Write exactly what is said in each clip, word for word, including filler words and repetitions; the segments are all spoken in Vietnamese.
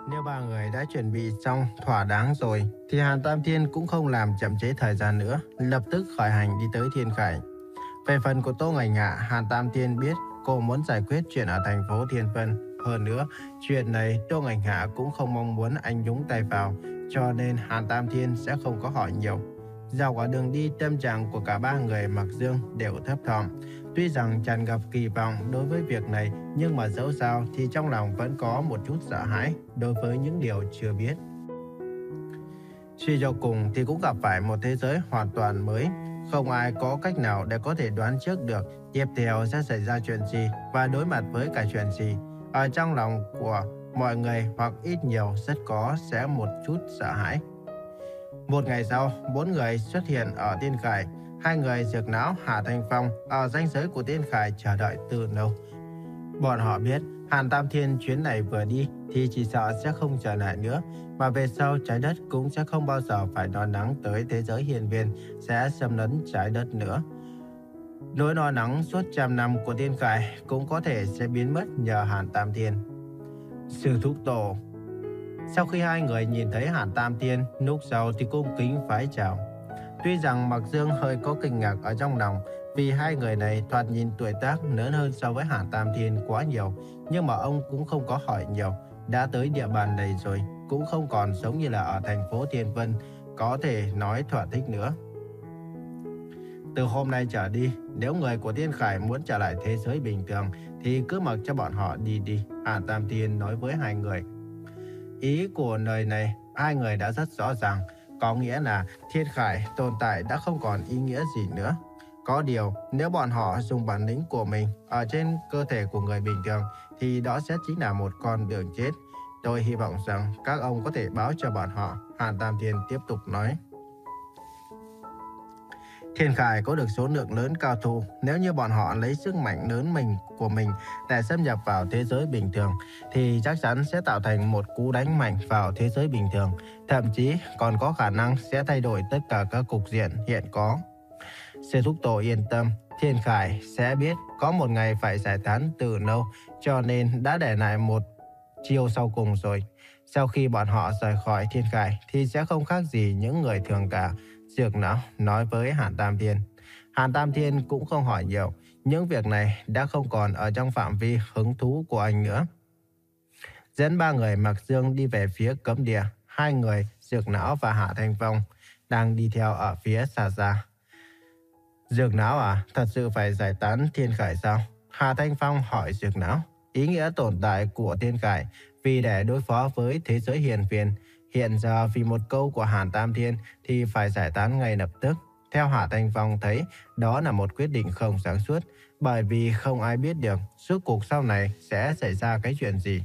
Nếu ba người đã chuẩn bị xong thỏa đáng rồi, thì Hàn Tam Thiên cũng không làm chậm chế thời gian nữa, lập tức khởi hành đi tới Thiên Khải. Về phần của Tô Ngành Hạ, Hàn Tam Thiên biết cô muốn giải quyết chuyện ở thành phố Thiên Vân. Hơn nữa, chuyện này Tô Ngành Hạ cũng không mong muốn anh nhúng tay vào, cho nên Hàn Tam Thiên sẽ không có hỏi nhiều. Dạo quả đường đi, tâm trạng của cả ba người Mặc Dương đều thấp thỏm. Tuy rằng tràn ngập kỳ vọng đối với việc này, nhưng mà dẫu sao thì trong lòng vẫn có một chút sợ hãi đối với những điều chưa biết. Suy cho cùng thì cũng gặp phải một thế giới hoàn toàn mới. Không ai có cách nào để có thể đoán trước được tiếp theo sẽ xảy ra chuyện gì và đối mặt với cả chuyện gì. Ở trong lòng của mọi người hoặc ít nhiều rất có sẽ một chút sợ hãi. Một ngày sau, bốn người xuất hiện ở Tiên Khải. Hai người Dược Não, Hà Thanh Phong ở ranh giới của Tiên Khải chờ đợi từ lâu. Bọn họ biết Hàn Tam Thiên chuyến này vừa đi thì chỉ sợ sẽ không trở lại nữa, mà về sau trái đất cũng sẽ không bao giờ phải lo lắng tới thế giới hiền viên sẽ xâm lấn trái đất nữa. Nỗi lo lắng suốt trăm năm của Tiên Khải cũng có thể sẽ biến mất nhờ Hàn Tam Thiên. Sư thúc tổ. Sau khi hai người nhìn thấy Hàn Tam Thiên, lúc sau thì cung kính vái chào. Tuy rằng Mặc Dương hơi có kinh ngạc ở trong lòng, vì hai người này thoạt nhìn tuổi tác lớn hơn so với Hàn Tam Thiên quá nhiều, nhưng mà ông cũng không có hỏi nhiều. Đã tới địa bàn này rồi, cũng không còn giống như là ở thành phố Thiên Vân, có thể nói thỏa thích nữa. Từ hôm nay trở đi, nếu người của Tiên Khải muốn trở lại thế giới bình thường, thì cứ mặc cho bọn họ đi đi, Hàn Tam Thiên nói với hai người. Ý của lời này, hai người đã rất rõ ràng, có nghĩa là Thiên Khải tồn tại đã không còn ý nghĩa gì nữa. Có điều, nếu bọn họ dùng bản lĩnh của mình ở trên cơ thể của người bình thường, thì đó sẽ chính là một con đường chết. Tôi hy vọng rằng các ông có thể báo cho bọn họ, Hàn Tam Thiên tiếp tục nói. Thiên Khải có được số lượng lớn cao thủ, nếu như bọn họ lấy sức mạnh lớn mình của mình để xâm nhập vào thế giới bình thường, thì chắc chắn sẽ tạo thành một cú đánh mạnh vào thế giới bình thường, thậm chí còn có khả năng sẽ thay đổi tất cả các cục diện hiện có. Sư thúc tổ yên tâm, Thiên Khải sẽ biết có một ngày phải giải tán từ lâu, cho nên đã để lại một chiêu sau cùng rồi. Sau khi bọn họ rời khỏi Thiên Khải thì sẽ không khác gì những người thường cả, Dược Não nói với Hàn Tam Thiên. Hàn Tam Thiên cũng không hỏi nhiều, những việc này đã không còn ở trong phạm vi hứng thú của anh nữa. Dẫn ba người Mặc Dương đi về phía cấm địa, hai người Dược Não và Hạ Thanh Phong đang đi theo ở phía xa xa. Dược Não à, thật sự phải giải tán Thiên Khải sao? Hà Thanh Phong hỏi Dược Não. Ý nghĩa tồn tại của Thiên Khải vì để đối phó với thế giới hiền viên. Hiện giờ vì một câu của Hàn Tam Thiên thì phải giải tán ngay lập tức. Theo Hà Thanh Phong thấy, đó là một quyết định không sáng suốt, bởi vì không ai biết được suốt cuộc sau này sẽ xảy ra cái chuyện gì.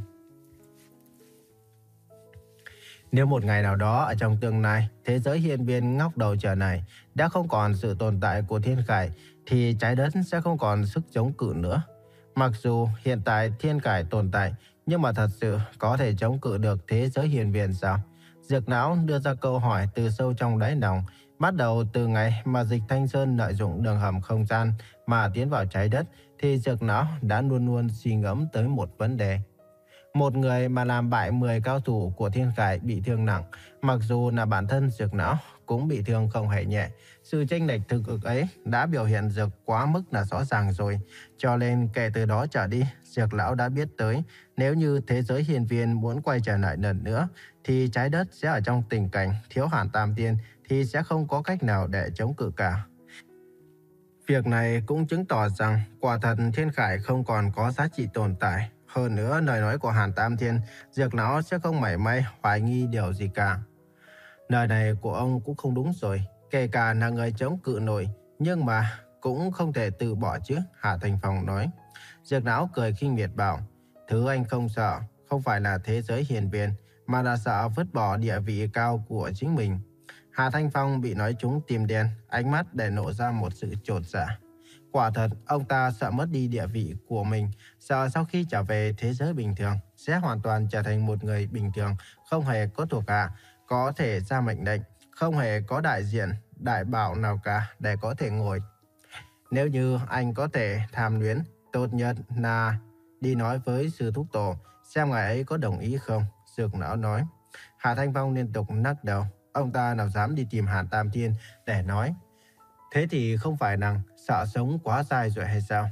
Nếu một ngày nào đó ở trong tương lai, thế giới hiên viên ngóc đầu trở này đã không còn sự tồn tại của Thiên Khải, thì trái đất sẽ không còn sức chống cự nữa. Mặc dù hiện tại Thiên Khải tồn tại, nhưng mà thật sự có thể chống cự được thế giới hiên viên sao? Dược Não đưa ra câu hỏi từ sâu trong đáy lòng. Bắt đầu từ ngày mà Dịch Thanh Sơn lợi dụng đường hầm không gian mà tiến vào trái đất, thì Dược Não đã luôn luôn suy ngẫm tới một vấn đề. Một người mà làm bại mười cao thủ của Thiên Khải bị thương nặng, mặc dù là bản thân Dược Não cũng bị thương không hề nhẹ. Sự chênh lệch thực lực ấy đã biểu hiện được quá mức là rõ ràng rồi. Cho nên kể từ đó trở đi, Dược Lão đã biết tới, nếu như thế giới hiền viên muốn quay trở lại lần nữa, thì trái đất sẽ ở trong tình cảnh thiếu Hàn Tam Thiên, thì sẽ không có cách nào để chống cự cả. Việc này cũng chứng tỏ rằng quả thật Thiên Khải không còn có giá trị tồn tại. Hơn nữa, lời nói của Hàn Tam Thiên, Dược Lão sẽ không mảy may hoài nghi điều gì cả. Lời này của ông cũng không đúng rồi. Kể cả là người chống cự nổi, nhưng mà cũng không thể từ bỏ chứ, Hạ Thành Phong nói. Dược Lão cười khinh miệt bảo, thứ anh không sợ, không phải là thế giới hiền viên, mà là sợ vứt bỏ địa vị cao của chính mình. Hạ Thanh Phong bị nói trúng tim đen, ánh mắt để lộ ra một sự chột dạ. Quả thật, ông ta sợ mất đi địa vị của mình, sợ sau khi trở về thế giới bình thường, sẽ hoàn toàn trở thành một người bình thường, không hề có thuộc hạ, có thể ra mệnh lệnh, không hề có đại diện, đại bảo nào cả để có thể ngồi. Nếu như anh có thể tham luyến, tốt nhất là đi nói với sư thúc tổ, xem ngài ấy có đồng ý không. Dược Lão nói. Hạ Thanh Phong liên tục lắc đầu. Ông ta nào dám đi tìm Hàn Tam Thiên để nói. Thế thì không phải rằng sợ sống quá dài rồi hay sao?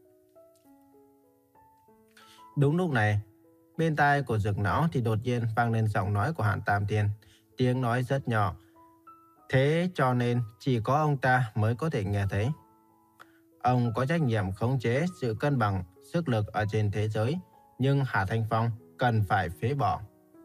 Đúng lúc này, bên tai của Dược Lão thì đột nhiên vang lên giọng nói của Hàn Tam Thiên. Tiếng nói rất nhỏ. Thế cho nên chỉ có ông ta mới có thể nghe thấy. Ông có trách nhiệm khống chế sự cân bằng sức lực ở trên thế giới, nhưng Hạ Thanh Phong cần phải phế bỏ.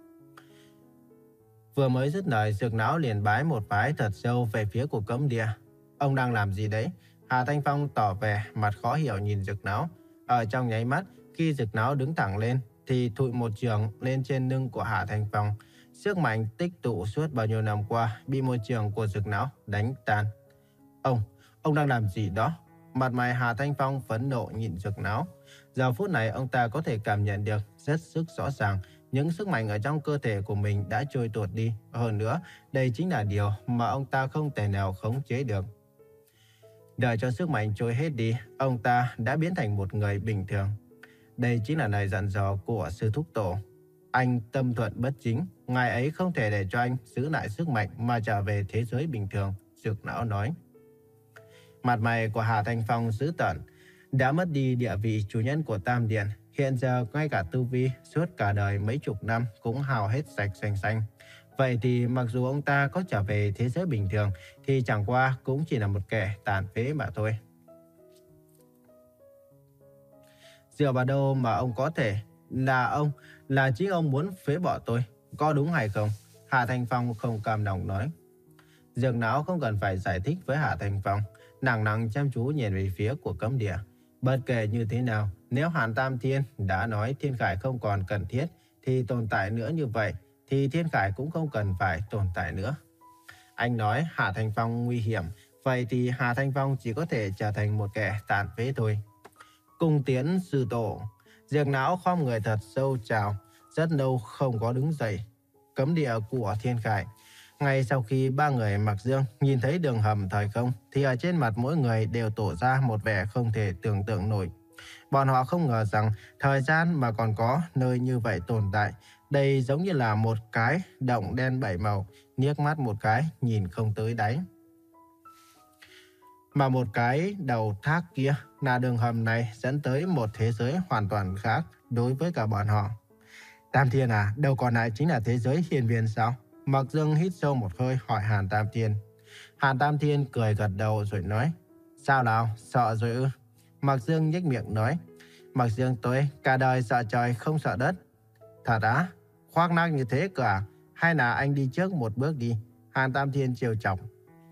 Vừa mới dứt lời, Dược Lão liền bái một vái thật sâu về phía của cấm địa. Ông đang làm gì đấy? Hạ Thanh Phong tỏ vẻ mặt khó hiểu nhìn Dược Lão. Ở trong nháy mắt, khi Dược Lão đứng thẳng lên, thì thụi một trường lên trên lưng của Hạ Thanh Phong. Sức mạnh tích tụ suốt bao nhiêu năm qua bị một trường của Dược Lão đánh tan. Ông, ông đang làm gì đó? Mặt mày Hạ Thanh Phong phẫn nộ nhìn Dược Lão. Giờ phút này ông ta có thể cảm nhận được rất sức rõ ràng những sức mạnh ở trong cơ thể của mình đã trôi tuột đi. Hơn nữa, đây chính là điều mà ông ta không thể nào khống chế được. Đợi cho sức mạnh trôi hết đi, ông ta đã biến thành một người bình thường. Đây chính là lời dặn dò của sư thúc tổ. Anh tâm thuận bất chính, ngài ấy không thể để cho anh giữ lại sức mạnh mà trở về thế giới bình thường, Dược Lão nói. Mặt mày của Hà Thanh Phong dữ tợn, đã mất đi địa vị chủ nhân của Tam Điện. Hiện giờ ngay cả tu vi suốt cả đời mấy chục năm cũng hao hết sạch xanh xanh. Vậy thì mặc dù ông ta có trở về thế giới bình thường thì chẳng qua cũng chỉ là một kẻ tàn phế mà thôi. Dựa vào đâu mà ông có thể là ông, là chính ông muốn phế bỏ tôi, có đúng hay không? Hạ Thanh Phong không cam lòng nói. Dược Lão không cần phải giải thích với Hạ Thanh Phong, nặng nặng chăm chú nhìn về phía của cấm địa. Bất kể như thế nào, nếu Hàn Tam Thiên đã nói Thiên Khải không còn cần thiết thì tồn tại nữa như vậy, thì Thiên Khải cũng không cần phải tồn tại nữa. Anh nói Hạ Thanh Phong nguy hiểm, vậy thì Hạ Thanh Phong chỉ có thể trở thành một kẻ tàn phế thôi. Cung tiến sư tổ. Dược Lão khom người thật sâu chào, rất lâu không có đứng dậy. Cấm địa của Thiên Khải. Ngay sau khi ba người mặc dương nhìn thấy đường hầm thời không, thì ở trên mặt mỗi người đều tỏ ra một vẻ không thể tưởng tượng nổi. Bọn họ không ngờ rằng thời gian mà còn có nơi như vậy tồn tại. Đây giống như là một cái động đen bảy màu, liếc mắt một cái nhìn không tới đáy. Mà một cái đầu thác kia là đường hầm này dẫn tới một thế giới hoàn toàn khác đối với cả bọn họ. Tam Thiên à, đâu còn lại chính là thế giới hiên viên sao? Mặc Dương hít sâu một hơi hỏi Hàn Tam Thiên. Hàn Tam Thiên cười gật đầu rồi nói. Sao nào, sợ rồi ư? Mặc Dương nhếch miệng nói. Mặc Dương tôi cả đời sợ trời không sợ đất. Thật á? Khoác lác như thế cơ à? Hay là anh đi trước một bước đi? Hàn Tam Thiên trêu chọc.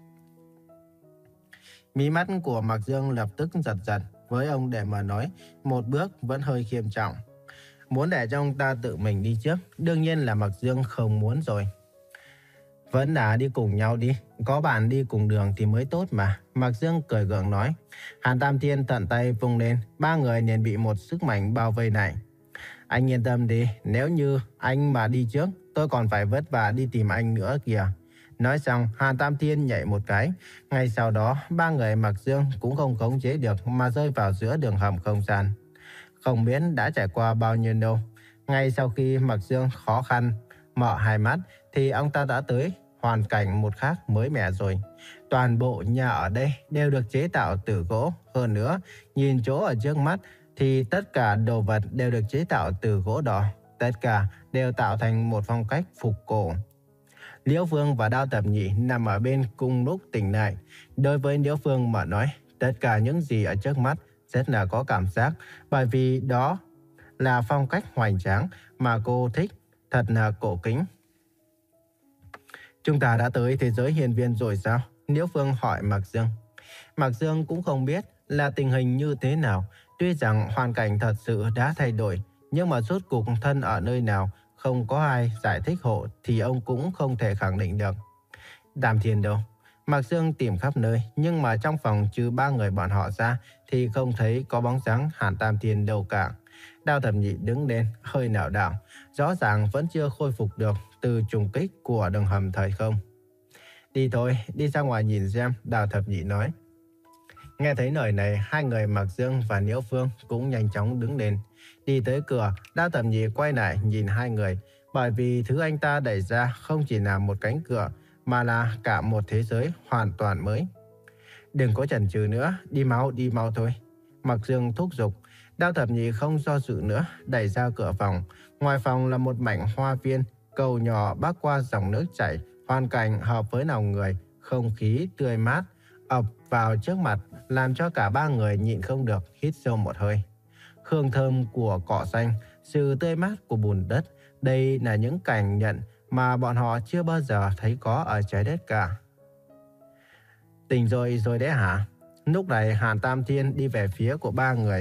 Mí mắt của Mặc Dương lập tức giật giật. Với ông để mà nói, một bước vẫn hơi khiêm trọng. Muốn để cho ông ta tự mình đi trước, đương nhiên là Mặc Dương không muốn rồi. Vẫn đã đi cùng nhau đi, có bạn đi cùng đường thì mới tốt mà. Mặc Dương cười gượng nói. Hàn Tam Thiên tận tay vung lên, ba người liền bị một sức mạnh bao vây lại. Anh yên tâm đi, nếu như anh mà đi trước, tôi còn phải vất vả đi tìm anh nữa kìa. Nói xong, Hàn Tam Thiên nhảy một cái. Ngay sau đó, ba người Mặc Dương cũng không khống chế được mà rơi vào giữa đường hầm không gian. Không biết đã trải qua bao nhiêu lâu. Ngay sau khi Mặc Dương khó khăn mở hai mắt thì ông ta đã tới hoàn cảnh một khác mới mẻ rồi. Toàn bộ nhà ở đây đều được chế tạo từ gỗ. Hơn nữa, nhìn chỗ ở trước mắt thì tất cả đồ vật đều được chế tạo từ gỗ đỏ. Tất cả đều tạo thành một phong cách phục cổ. Liễu Phương và Đao Tập Nhị nằm ở bên cùng lúc tỉnh lại. Đối với Liễu Phương mà nói, tất cả những gì ở trước mắt rất là có cảm giác, bởi vì đó là phong cách hoành tráng mà cô thích, thật là cổ kính. Chúng ta đã tới thế giới hiên viên rồi sao? Liễu Phương hỏi Mặc Dương. Mặc Dương cũng không biết là tình hình như thế nào. Tuy rằng hoàn cảnh thật sự đã thay đổi, nhưng mà rốt cuộc thân ở nơi nào không có ai giải thích hộ thì ông cũng không thể khẳng định được. Tam Thiên đâu? Mặc Dương tìm khắp nơi, nhưng mà trong phòng trừ ba người bọn họ ra thì không thấy có bóng dáng Hàn Tam Thiên đâu cả. Đao Thập Nhị đứng lên, hơi nạo đảo, rõ ràng vẫn chưa khôi phục được từ trùng kích của đường hầm thời không. Đi thôi, đi ra ngoài nhìn xem, Đao Thập Nhị nói. Nghe thấy lời này, hai người Mặc Dương và Liễu Phương cũng nhanh chóng đứng lên. Đi tới cửa, Đao Thập Nhị quay lại nhìn hai người, Bởi vì thứ anh ta đẩy ra không chỉ là một cánh cửa, mà là cả một thế giới hoàn toàn mới. Đừng có chần chừ nữa, đi mau, đi mau thôi. Mạc Dương thúc giục. Đao Thập Nhị không do dự nữa, đẩy ra cửa phòng. Ngoài phòng là một mảnh hoa viên, cầu nhỏ bắc qua dòng nước chảy, hoàn cảnh hợp với lòng người, không khí tươi mát ập vào trước mặt, làm cho cả ba người nhịn không được hít sâu một hơi. Hương thơm của cỏ xanh, sự tươi mát của bùn đất, đây là những cảnh nhận mà bọn họ chưa bao giờ thấy có ở trái đất cả. Tỉnh rồi rồi đấy hả? Lúc này Hàn Tam Thiên đi về phía của ba người.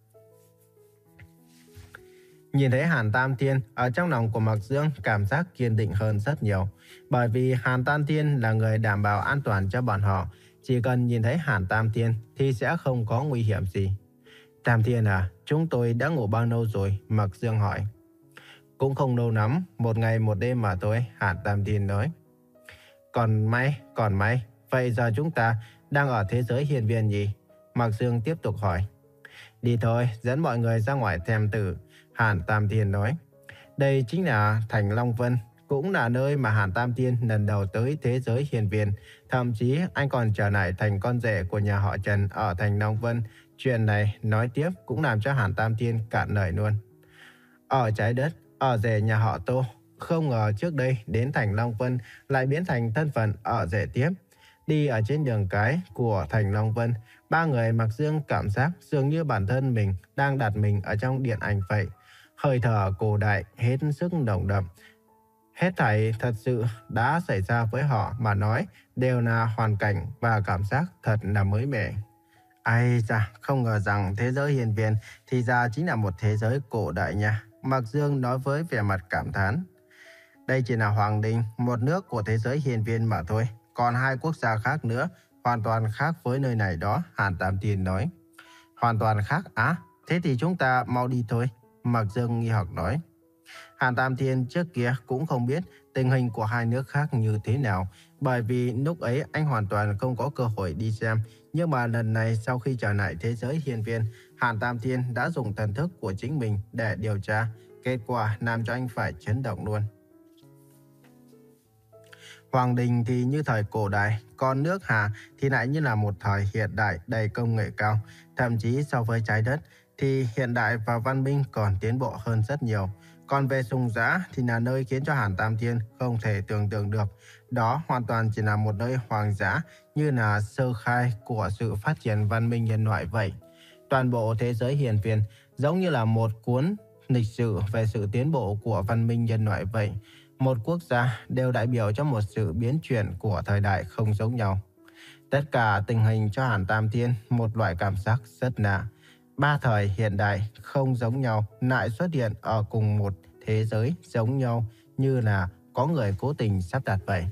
Nhìn thấy Hàn Tam Thiên, ở trong lòng của Mạc Dương cảm giác kiên định hơn rất nhiều. Bởi vì Hàn Tam Thiên là người đảm bảo an toàn cho bọn họ. Chỉ cần nhìn thấy Hàn Tam Thiên thì sẽ không có nguy hiểm gì. Tam Thiên à, chúng tôi đã ngủ bao lâu rồi? Mạc Dương hỏi. Cũng không lâu lắm, một ngày một đêm mà thôi, Hàn Tam Thiên nói. Còn may, còn may, vậy giờ chúng ta đang ở thế giới hiên viên nhỉ? Mạc Dương tiếp tục hỏi. Đi thôi, dẫn mọi người ra ngoài xem thử, Hàn Tam Thiên nói. Đây chính là thành Long Vân, cũng là nơi mà Hàn Tam Thiên lần đầu tới thế giới hiên viên. Thậm chí anh còn trở lại thành con rể của nhà họ Trần ở thành Long Vân. Chuyện này nói tiếp cũng làm cho Hàn Tam Thiên cạn lời luôn. Ở trái đất, ở rể nhà họ Tô, không ngờ trước đây đến thành Long Vân lại biến thành thân phận ở rể tiếp. Đi ở trên đường cái của thành Long Vân, ba người Mạc Dương cảm giác dường như bản thân mình đang đặt mình ở trong điện ảnh vậy. Hơi thở cổ đại hết sức nồng đậm. Hết thảy thật sự đã xảy ra với họ mà nói đều là hoàn cảnh và cảm giác thật là mới mẻ. Ai da, không ngờ rằng thế giới hiên viên thì ra chính là một thế giới cổ đại nha. Mạc Dương nói với vẻ mặt cảm thán. Đây chỉ là Hoàng Đình, một nước của thế giới hiên viên mà thôi. Còn hai quốc gia khác nữa, hoàn toàn khác với nơi này đó, Hàn Tam Thiên nói. Hoàn toàn khác á? Thế thì chúng ta mau đi thôi, Mạc Dương nghi hoặc nói. Hàn Tam Thiên trước kia cũng không biết tình hình của hai nước khác như thế nào, bởi vì lúc ấy anh hoàn toàn không có cơ hội đi xem. Nhưng mà lần này sau khi trở lại thế giới hiên viên, Hàn Tam Thiên đã dùng thần thức của chính mình để điều tra. Kết quả làm cho anh phải chấn động luôn. Hoàng Đình thì như thời cổ đại, còn nước Hà thì lại như là một thời hiện đại đầy công nghệ cao. Thậm chí so với trái đất thì hiện đại và văn minh còn tiến bộ hơn rất nhiều. Còn về Sùng Giã thì là nơi khiến cho Hàn Tam Thiên không thể tưởng tượng được. Đó hoàn toàn chỉ là một nơi hoang dã, như là sơ khai của sự phát triển văn minh nhân loại vậy. Toàn bộ thế giới hiên viên giống như là một cuốn lịch sử về sự tiến bộ của văn minh nhân loại vậy. Một quốc gia đều đại biểu cho một sự biến chuyển của thời đại không giống nhau. Tất cả tình hình cho Hàn Tam Thiên một loại cảm giác rất lạ. Ba thời hiện đại không giống nhau lại xuất hiện ở cùng một thế giới giống nhau, như là có người cố tình sắp đặt vậy.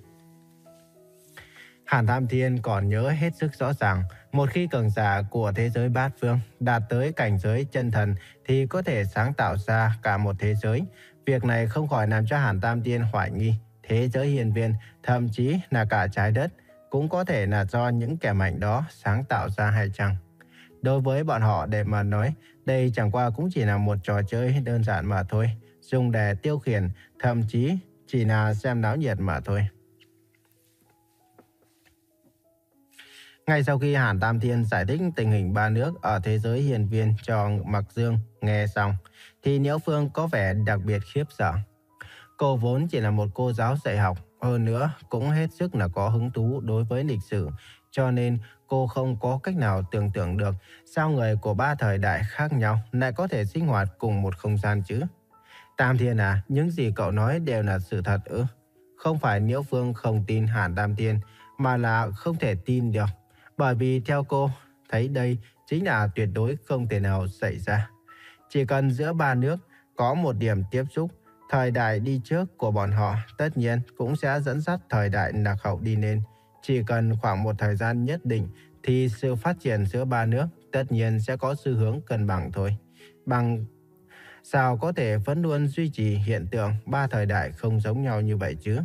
Hàn Tam Thiên còn nhớ hết sức rõ ràng, một khi cường giả của thế giới bát phương đạt tới cảnh giới chân thần thì có thể sáng tạo ra cả một thế giới. Việc này không khỏi làm cho Hàn Tam Thiên hoài nghi thế giới hiên viên, thậm chí là cả trái đất cũng có thể là do những kẻ mạnh đó sáng tạo ra hay chăng. Đối với bọn họ để mà nói, đây chẳng qua cũng chỉ là một trò chơi đơn giản mà thôi, dùng để tiêu khiển, thậm chí chỉ là xem náo nhiệt mà thôi. Ngay sau khi Hàn Tam Thiên giải thích tình hình ba nước ở thế giới hiên viên cho Mạc Dương nghe xong, thì Nhiễu Phương có vẻ đặc biệt khiếp sợ. Cô vốn chỉ là một cô giáo dạy học, hơn nữa cũng hết sức là có hứng thú đối với lịch sử, cho nên cô không có cách nào tưởng tượng được sao người của ba thời đại khác nhau lại có thể sinh hoạt cùng một không gian chứ. Tam Thiên à, những gì cậu nói đều là sự thật ư? Không phải Nhiễu Phương không tin Hàn Tam Thiên, mà là không thể tin được. Bởi vì theo cô, thấy đây chính là tuyệt đối không thể nào xảy ra. Chỉ cần giữa ba nước có một điểm tiếp xúc, thời đại đi trước của bọn họ tất nhiên cũng sẽ dẫn dắt thời đại lạc hậu đi lên. Chỉ cần khoảng một thời gian nhất định thì sự phát triển giữa ba nước tất nhiên sẽ có xu hướng cân bằng thôi. Bằng sao có thể vẫn luôn duy trì hiện tượng ba thời đại không giống nhau như vậy chứ?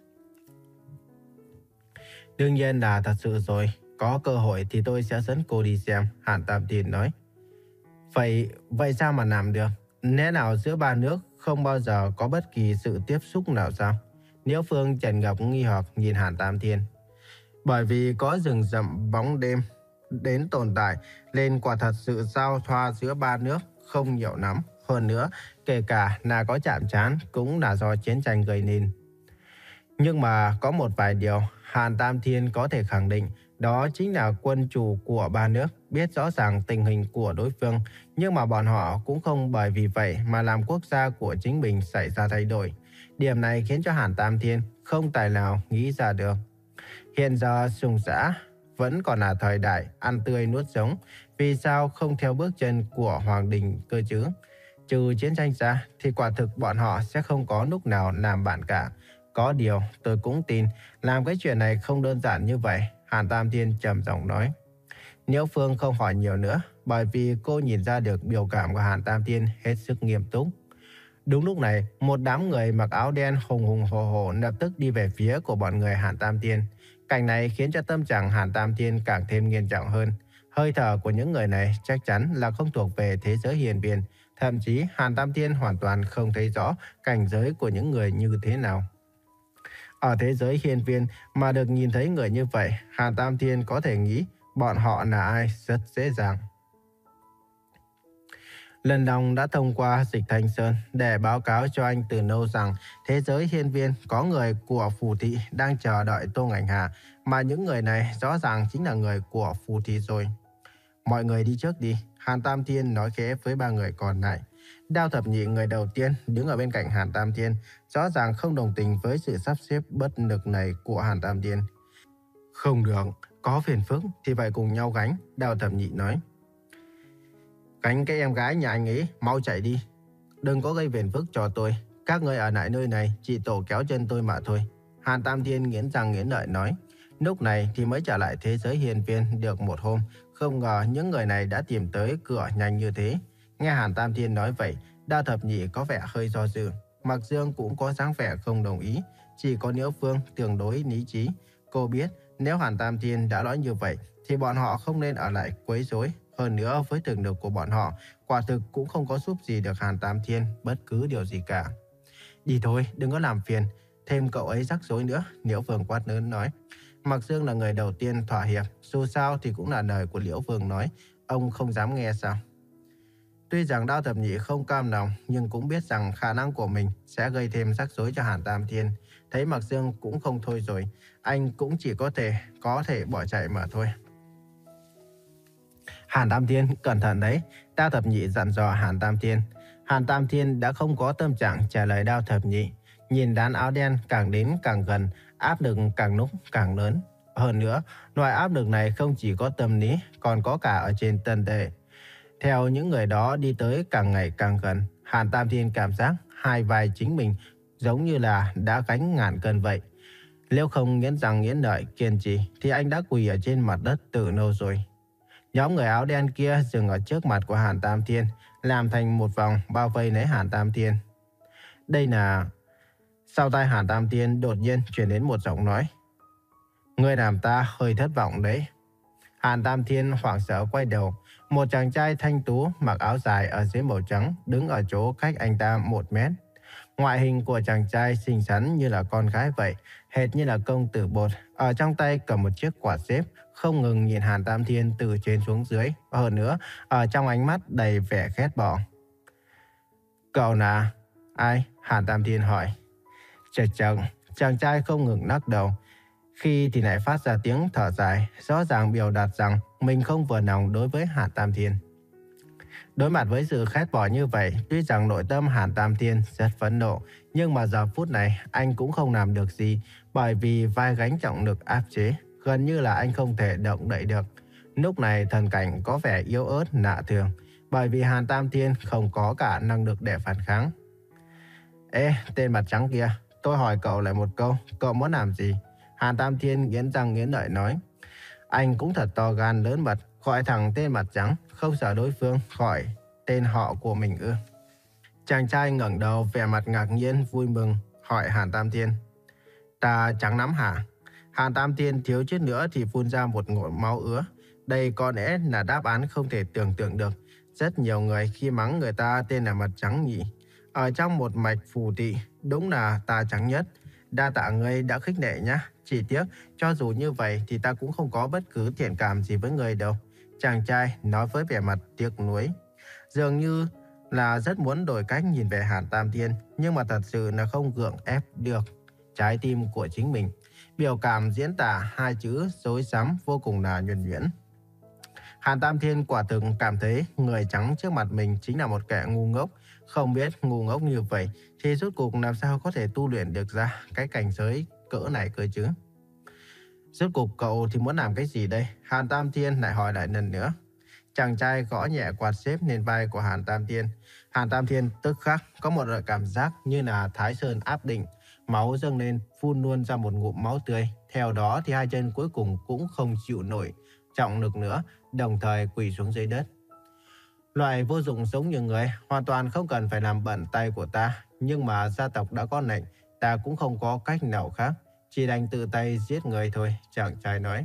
Đương nhiên là thật sự rồi. Có cơ hội thì tôi sẽ dẫn cô đi xem, Hàn Tam Thiên nói. Vậy, vậy sao mà làm được? Lẽ nào giữa ba nước không bao giờ có bất kỳ sự tiếp xúc nào sao? Liễu Phương tràn ngập nghi hoặc nhìn Hàn Tam Thiên. Bởi vì có rừng rậm bóng đêm đến tồn tại, nên quả thật sự giao thoa giữa ba nước không nhiều lắm. Hơn nữa, kể cả là có chạm trán cũng là do chiến tranh gây nên. Nhưng mà có một vài điều Hàn Tam Thiên có thể khẳng định, đó chính là quân chủ của ba nước biết rõ ràng tình hình của đối phương, nhưng mà bọn họ cũng không bởi vì vậy mà làm quốc gia của chính mình xảy ra thay đổi. Điểm này khiến cho Hàn Tam Thiên không tài nào nghĩ ra được. Hiện giờ Sùng Giã vẫn còn là thời đại ăn tươi nuốt sống, vì sao không theo bước chân của Hoàng Đình cơ chứ? Trừ chiến tranh ra thì quả thực bọn họ sẽ không có lúc nào làm bạn cả. Có điều tôi cũng tin làm cái chuyện này không đơn giản như vậy, Hàn Tam Thiên trầm giọng nói. Liễu Phương không hỏi nhiều nữa, bởi vì cô nhìn ra được biểu cảm của Hàn Tam Thiên hết sức nghiêm túc. Đúng lúc này, một đám người mặc áo đen hùng hùng hổ hổ lập tức đi về phía của bọn người Hàn Tam Thiên. Cảnh này khiến cho tâm trạng Hàn Tam Thiên càng thêm nghiêm trọng hơn. Hơi thở của những người này chắc chắn là không thuộc về thế giới hiền biện. Thậm chí Hàn Tam Thiên hoàn toàn không thấy rõ cảnh giới của những người như thế nào. Ở thế giới hiên viên mà được nhìn thấy người như vậy, Hàn Tam Thiên có thể nghĩ bọn họ là ai rất dễ dàng. Lần Đồng đã thông qua Dịch Thanh Sơn để báo cáo cho anh từ lâu rằng thế giới hiên viên có người của phù thị đang chờ đợi Tô Ngạnh Hà, mà những người này rõ ràng chính là người của phù thị rồi. Mọi người đi trước đi, Hàn Tam Thiên nói khẽ với ba người còn lại. Đao Thập Nhị, người đầu tiên đứng ở bên cạnh Hàn Tam Thiên, rõ ràng không đồng tình với sự sắp xếp bất lực này của Hàn Tam Thiên. Không được, có phiền phức thì phải cùng nhau gánh, Đao Thập Nhị nói. Gánh cái em gái nhà anh ấy, mau chạy đi. Đừng có gây phiền phức cho tôi, các người ở lại nơi này chỉ tổ kéo chân tôi mà thôi, Hàn Tam Thiên nghiến răng nghiến lợi nói. Lúc này thì mới trở lại thế giới hiên viên được một hôm, không ngờ những người này đã tìm tới cửa nhanh như thế. Nghe Hàn Tam Thiên nói vậy, Đao Thập Nhị có vẻ hơi do dự. Mạc Dương cũng có dáng vẻ không đồng ý. Chỉ có Liễu Phương tương đối lý trí. Cô biết nếu Hàn Tam Thiên đã nói như vậy thì bọn họ không nên ở lại quấy rối. Hơn nữa với thực lực của bọn họ, quả thực cũng không có giúp gì được Hàn Tam Thiên bất cứ điều gì cả. Đi thôi, đừng có làm phiền, thêm cậu ấy rắc rối nữa, Liễu Phương quát lớn nói. Mạc Dương là người đầu tiên thỏa hiệp, dù sao thì cũng là lời của Liễu Phương nói, ông không dám nghe sao? Tuy rằng Đao Thập Nhị không cam lòng, nhưng cũng biết rằng khả năng của mình sẽ gây thêm rắc rối cho Hàn Tam Thiên. Thấy Mạc Dương cũng không thôi rồi, anh cũng chỉ có thể có thể bỏ chạy mà thôi. Hàn Tam Thiên, cẩn thận đấy, Đao Thập Nhị dặn dò Hàn Tam Thiên. Hàn Tam Thiên đã không có tâm trạng trả lời Đao Thập Nhị. Nhìn đám áo đen càng đến càng gần, áp lực càng lúc càng lớn. Hơn nữa, loại áp lực này không chỉ có tâm lý, còn có cả ở trên thân thể. Theo những người đó đi tới càng ngày càng gần, Hàn Tam Thiên cảm giác hai vai chính mình giống như là đã gánh ngàn cân vậy. Nếu không nghiến răng nghiến lợi kiên trì thì anh đã quỳ ở trên mặt đất từ lâu rồi. Nhóm người áo đen kia dừng ở trước mặt của Hàn Tam Thiên, làm thành một vòng bao vây lấy Hàn Tam Thiên. Đây là... Sau tai Hàn Tam Thiên đột nhiên truyền đến một giọng nói. Ngươi làm ta hơi thất vọng đấy. Hàn Tam Thiên hoảng sợ quay đầu. Một chàng trai thanh tú mặc áo dài ở dưới màu trắng đứng ở chỗ cách anh ta một mét. Ngoại hình của chàng trai xinh xắn như là con gái vậy, hệt như là công tử bột. Ở trong tay cầm một chiếc quạt xếp, không ngừng nhìn Hàn Tam Thiên từ trên xuống dưới. Hơn nữa, ở trong ánh mắt đầy vẻ ghét bỏ. Cậu là ai? Hàn Tam Thiên hỏi. Chật chật, chàng trai không ngừng lắc đầu. Khi thì lại phát ra tiếng thở dài, rõ ràng biểu đạt rằng mình không vừa lòng đối với Hàn Tam Thiên. Đối mặt với sự ghét bỏ như vậy, tuy rằng nội tâm Hàn Tam Thiên rất phẫn nộ, nhưng mà giờ phút này anh cũng không làm được gì, bởi vì vai gánh trọng lực áp chế, gần như là anh không thể động đậy được. Lúc này thần cảnh có vẻ yếu ớt lạ thường, bởi vì Hàn Tam Thiên không có cả năng lực để phản kháng. Ê, tên mặt trắng kia, tôi hỏi cậu lại một câu, cậu muốn làm gì? Hàn Tam Thiên nghiến răng nghiến lợi nói. Anh cũng thật to gan lớn mật, gọi thẳng tên mặt trắng, không sợ đối phương gọi tên họ của mình ư? Chàng trai ngẩng đầu vẻ mặt ngạc nhiên vui mừng, hỏi Hàn Tam Thiên. Ta trắng lắm hả? Hàn Tam Thiên thiếu chút nữa thì phun ra một ngụm máu ứa. Đây có lẽ là đáp án không thể tưởng tượng được. Rất nhiều người khi mắng người ta tên là mặt trắng nhỉ. Ở trong một mạch phù tị, đúng là ta trắng nhất. Đa tạ ngươi đã khích lệ nhá. Chỉ tiếc, cho dù như vậy thì ta cũng không có bất cứ thiện cảm gì với ngươi đâu. Chàng trai nói với vẻ mặt tiếc nuối. Dường như là rất muốn đổi cách nhìn về Hàn Tam Thiên, nhưng mà thật sự là không gượng ép được trái tim của chính mình. Biểu cảm diễn tả hai chữ rối rắm vô cùng là nhuần nhuyễn. Hàn Tam Thiên quả thực cảm thấy người trắng trước mặt mình chính là một kẻ ngu ngốc. Không biết ngu ngốc như vậy thì rốt cuộc làm sao có thể tu luyện được ra cái cảnh giới cỡ này cơ chứ. Rốt cuộc cậu thì muốn làm cái gì đây? Hàn Tam Thiên lại hỏi lại lần nữa. Chàng trai gõ nhẹ quạt xếp lên vai của Hàn Tam Thiên. Hàn Tam Thiên tức khắc có một loại cảm giác như là Thái Sơn áp đỉnh. Máu dâng lên, phun luôn ra một ngụm máu tươi. Theo đó thì hai chân cuối cùng cũng không chịu nổi trọng lực nữa, đồng thời quỳ xuống dưới đất. Loại vô dụng giống như người, hoàn toàn không cần phải làm bận tay của ta. Nhưng mà gia tộc đã có lệnh, ta cũng không có cách nào khác. Chỉ đành tự tay giết người thôi, chàng trai nói.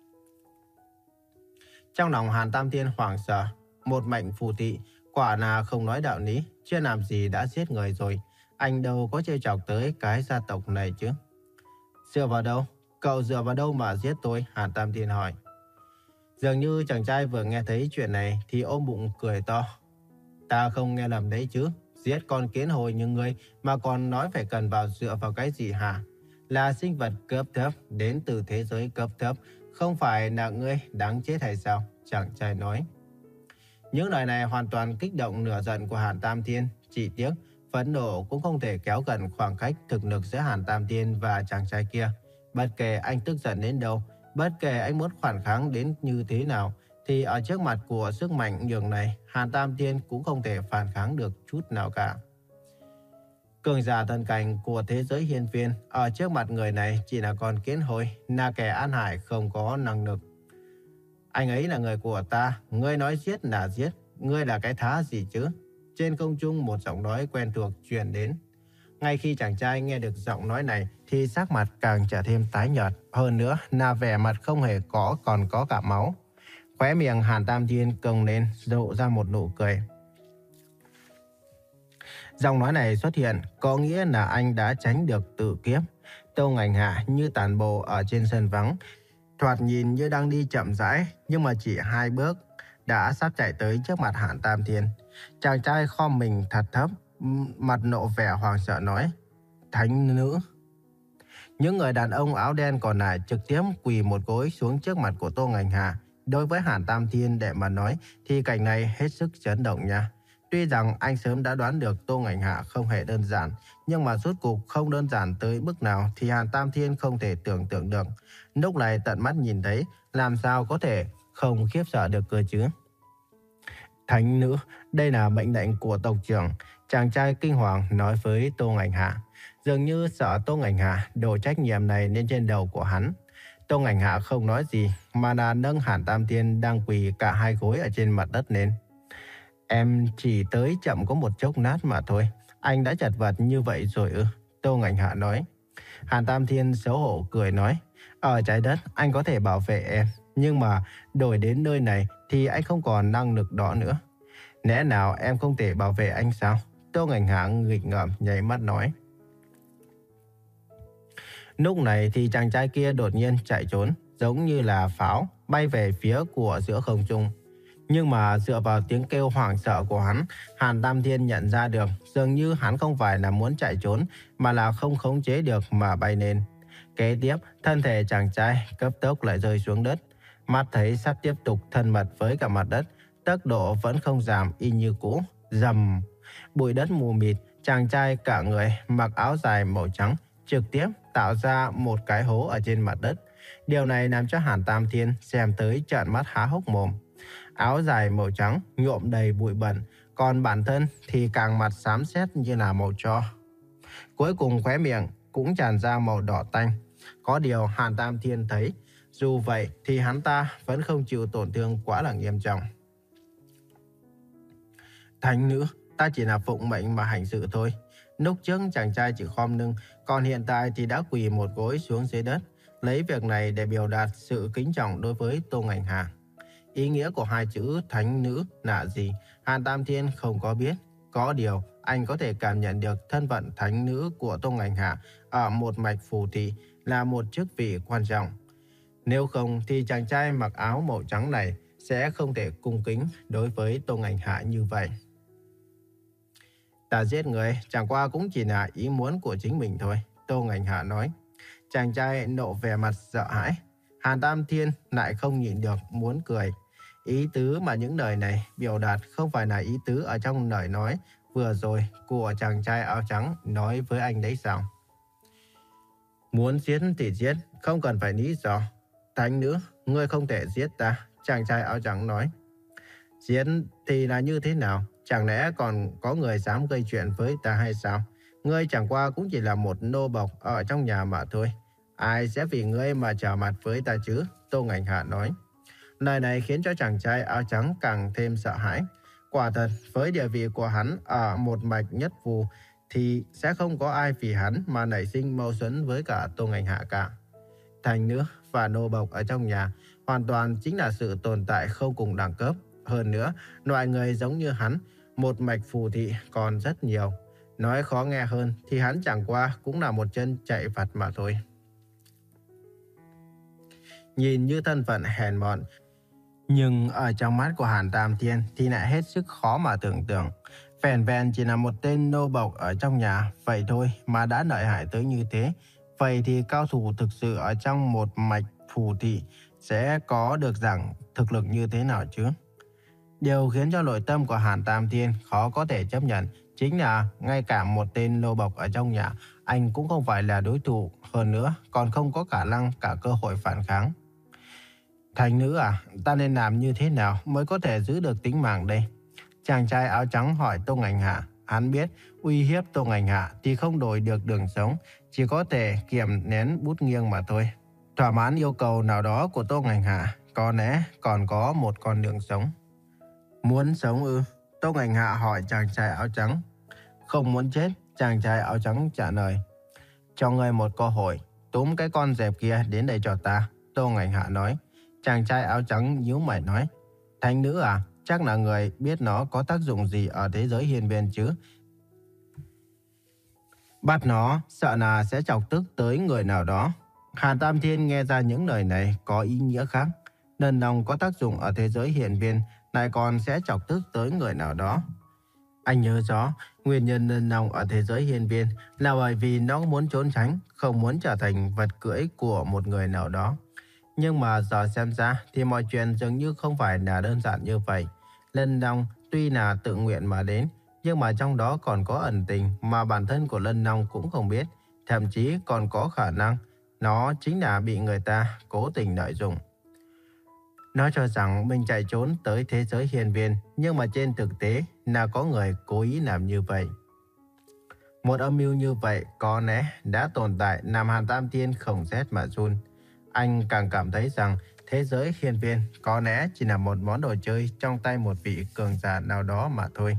Trong lòng Hàn Tam Thiên hoảng sợ, một mệnh phù tị, quả là không nói đạo lý, chưa làm gì đã giết người rồi. Anh đâu có trêu chọc tới cái gia tộc này chứ. Dựa vào đâu? Cậu dựa vào đâu mà giết tôi? Hàn Tam Thiên hỏi. Dường như chàng trai vừa nghe thấy chuyện này thì ôm bụng cười to. Ta không nghe lầm đấy chứ. Giết con kiến hồi như ngươi mà còn nói phải cần vào dựa vào cái gì hả? Là sinh vật cấp thấp đến từ thế giới cấp thấp. Không phải là ngươi đáng chết hay sao? Chàng trai nói. Những lời này hoàn toàn kích động nửa giận của Hàn Tam Thiên. Chỉ tiếc, phẫn nộ cũng không thể kéo gần khoảng cách thực lực giữa Hàn Tam Thiên và chàng trai kia. Bất kể anh tức giận đến đâu, bất kể anh muốn phản kháng đến như thế nào, thì ở trước mặt của sức mạnh nhường này, Hàn Tam Thiên cũng không thể phản kháng được chút nào cả. Cường giả thần cảnh của thế giới hiên viên ở trước mặt người này chỉ là con kiến hôi, là kẻ ăn hại không có năng lực. Anh ấy là người của ta, ngươi nói giết là giết, ngươi là cái thá gì chứ? Trên không trung một giọng nói quen thuộc truyền đến. Ngay khi chàng trai nghe được giọng nói này thì sắc mặt càng trở thêm tái nhợt, hơn nữa là vẻ mặt không hề có còn có cả máu. Khóe miệng Hàn Tam Thiên cong lên, lộ ra một nụ cười. Giọng nói này xuất hiện có nghĩa là anh đã tránh được tử kiếp. Tô Ngành Hạ như tản bộ ở trên sân vắng, thoạt nhìn như đang đi chậm rãi, nhưng mà chỉ hai bước đã sắp chạy tới trước mặt Hàn Tam Thiên. Chàng trai khom mình thật thấp, mặt nộ vẻ hoảng sợ nói: Thánh nữ. Những người đàn ông áo đen còn lại trực tiếp quỳ một gối xuống trước mặt của Tô Ngành Hạ. Đối với Hàn Tam Thiên để mà nói thì cảnh này hết sức chấn động nha. Tuy rằng anh sớm đã đoán được Tô Ngành Hạ không hề đơn giản, nhưng mà rốt cuộc không đơn giản tới mức nào thì Hàn Tam Thiên không thể tưởng tượng được. Lúc này tận mắt nhìn thấy, làm sao có thể không khiếp sợ được cơ chứ. Thánh nữ, đây là mệnh lệnh của tộc trưởng. Chàng trai kinh hoàng nói với Tô Ngành Hạ. Dường như sợ Tô Ngành Hạ đổ trách nhiệm này lên trên đầu của hắn. Tô Ngành Hạ không nói gì mà là nâng Hàn Tam Thiên đang quỳ cả hai gối ở trên mặt đất lên. Em chỉ tới chậm có một chốc nát mà thôi. Anh đã chật vật như vậy rồi ư? Tô Ngành Hạ nói. Hàn Tam Thiên xấu hổ cười nói. Ở trái đất anh có thể bảo vệ em, nhưng mà đổi đến nơi này thì anh không còn năng lực đó nữa. Lẽ nào em không thể bảo vệ anh sao? Tô Ngành Hạ nghịch ngợm nháy mắt nói. Lúc này thì chàng trai kia đột nhiên chạy trốn, giống như là pháo, bay về phía của giữa không trung. Nhưng mà dựa vào tiếng kêu hoảng sợ của hắn, Hàn Tam Thiên nhận ra được dường như hắn không phải là muốn chạy trốn, mà là không khống chế được mà bay lên. Kế tiếp, thân thể chàng trai cấp tốc lại rơi xuống đất. Mắt thấy sắp tiếp tục thân mật với cả mặt đất, tốc độ vẫn không giảm y như cũ. Rầm, bụi đất mù mịt, chàng trai cả người mặc áo dài màu trắng, trực tiếp tạo ra một cái hố ở trên mặt đất. Điều này làm cho Hàn Tam Thiên xem tới trợn mắt há hốc mồm. Áo dài màu trắng nhuộm đầy bụi bẩn, còn bản thân thì càng mặt xám xét như là màu tro. Cuối cùng khóe miệng cũng tràn ra màu đỏ tanh. Có điều Hàn Tam Thiên thấy, dù vậy thì hắn ta vẫn không chịu tổn thương quá là nghiêm trọng. Thánh nữ, ta chỉ là phụng mệnh mà hành sự thôi. Lúc trước chàng trai chỉ khom lưng, còn hiện tại thì đã quỳ một gối xuống dưới đất, lấy việc này để biểu đạt sự kính trọng đối với Tô Ngành Hạ. Ý nghĩa của hai chữ thánh nữ là gì? Hàn Tam Thiên không có biết. Có điều, anh có thể cảm nhận được thân phận thánh nữ của Tô Ngành Hạ ở một mạch phù thị là một chức vị quan trọng. Nếu không thì chàng trai mặc áo màu trắng này sẽ không thể cung kính đối với Tô Ngành Hạ như vậy. Ta giết người chẳng qua cũng chỉ là ý muốn của chính mình thôi, Tô Ngành Hạ nói. Chàng trai nộ vẻ mặt sợ hãi. Hàn Tam Thiên lại không nhịn được muốn cười. Ý tứ mà những lời này biểu đạt không phải là ý tứ ở trong lời nói vừa rồi của chàng trai áo trắng nói với anh đấy sao? Muốn giết thì giết, không cần phải lý do. Thánh nữ, ngươi không thể giết ta, chàng trai áo trắng nói. Giết thì là như thế nào? Chẳng lẽ còn có người dám gây chuyện với ta hay sao? Ngươi chẳng qua cũng chỉ là một nô bộc ở trong nhà mà thôi. Ai sẽ vì ngươi mà trở mặt với ta chứ? Tô Ngành Hạ nói. Lời này khiến cho chàng trai áo trắng càng thêm sợ hãi. Quả thật, với địa vị của hắn ở một mạch nhất phù thì sẽ không có ai vì hắn mà nảy sinh mâu thuẫn với cả Tô Ngành Hạ cả. Thành nữ và nô bộc ở trong nhà hoàn toàn chính là sự tồn tại không cùng đẳng cấp. Hơn nữa, loại người giống như hắn, một mạch phù thị còn rất nhiều. Nói khó nghe hơn thì hắn chẳng qua cũng là một chân chạy vặt mà thôi. Nhìn như thân phận hèn mọn, nhưng ở trong mắt của Hàn Tam Thiên thì lại hết sức khó mà tưởng tượng. Vẻn vẹn chỉ là một tên nô bộc ở trong nhà, vậy thôi mà đã lợi hại tới như thế. Vậy thì cao thủ thực sự ở trong một mạch phù thị sẽ có được rằng thực lực như thế nào chứ? Điều khiến cho nội tâm của Hàn Tam Thiên khó có thể chấp nhận chính là ngay cả một tên nô bộc ở trong nhà anh cũng không phải là đối thủ, hơn nữa còn không có khả năng cả cơ hội phản kháng. Thành nữ à, ta nên làm như thế nào mới có thể giữ được tính mạng đây? Chàng trai áo trắng hỏi Tô Ngành Hạ. Hắn biết uy hiếp Tô Ngành Hạ thì không đổi được đường sống, chỉ có thể kiềm nén bút nghiêng mà thôi. Thỏa mãn yêu cầu nào đó của Tô Ngành Hạ, có lẽ còn có một con đường sống. Muốn sống ư? Tô Ngành Hạ hỏi chàng trai áo trắng. Không muốn chết, chàng trai áo trắng trả lời. Cho ngươi một cơ hội, túm cái con dẹp kia đến đây cho ta, Tô Ngành Hạ nói. Chàng trai áo trắng nhíu mày nói. Thánh nữ à, chắc là người biết nó có tác dụng gì ở thế giới hiên viên chứ. Bắt nó, sợ là sẽ chọc tức tới người nào đó. Hàn Tam Thiên nghe ra những lời này có ý nghĩa khác. Nần nòng có tác dụng ở thế giới hiên viên, lại còn sẽ chọc tức tới người nào đó. Anh nhớ rõ, nguyên nhân nần nòng ở thế giới hiên viên là bởi vì nó muốn trốn tránh, không muốn trở thành vật cưỡi của một người nào đó. Nhưng mà giờ xem ra thì mọi chuyện dường như không phải là đơn giản như vậy. Lân Long tuy là tự nguyện mà đến, nhưng mà trong đó còn có ẩn tình mà bản thân của Lân Long cũng không biết. Thậm chí còn có khả năng nó chính là bị người ta cố tình lợi dụng. Nó cho rằng mình chạy trốn tới thế giới hiên viên, nhưng mà trên thực tế là có người cố ý làm như vậy. Một âm mưu như vậy có lẽ đã tồn tại làm Hàn Tam Thiên không rét mà run. Anh càng cảm thấy rằng thế giới hiên viên có lẽ chỉ là một món đồ chơi trong tay một vị cường giả nào đó mà thôi.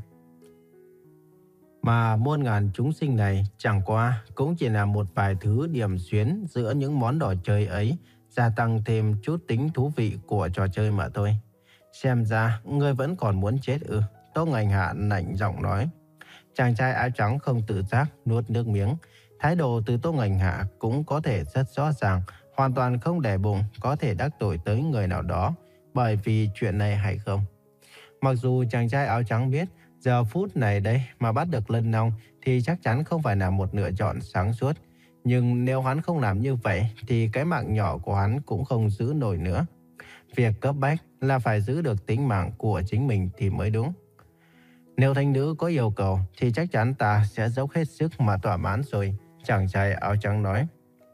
Mà muôn ngàn chúng sinh này chẳng qua cũng chỉ là một vài thứ điểm xuyến giữa những món đồ chơi ấy, gia tăng thêm chút tính thú vị của trò chơi mà thôi. Xem ra ngươi vẫn còn muốn chết ư? Tô Ngành Hạ lạnh giọng nói. Chàng trai áo trắng không tự giác nuốt nước miếng. Thái độ từ Tô Ngành Hạ cũng có thể rất rõ ràng, hoàn toàn không để bụng có thể đắc tội tới người nào đó bởi vì chuyện này hay không. Mặc dù chàng trai áo trắng biết giờ phút này đây mà bắt được Lân Long thì chắc chắn không phải là một lựa chọn sáng suốt. Nhưng nếu hắn không làm như vậy thì cái mạng nhỏ của hắn cũng không giữ nổi nữa. Việc cấp bách là phải giữ được tính mạng của chính mình thì mới đúng. Nếu thánh nữ có yêu cầu thì chắc chắn ta sẽ dốc hết sức mà thỏa mãn rồi, chàng trai áo trắng nói.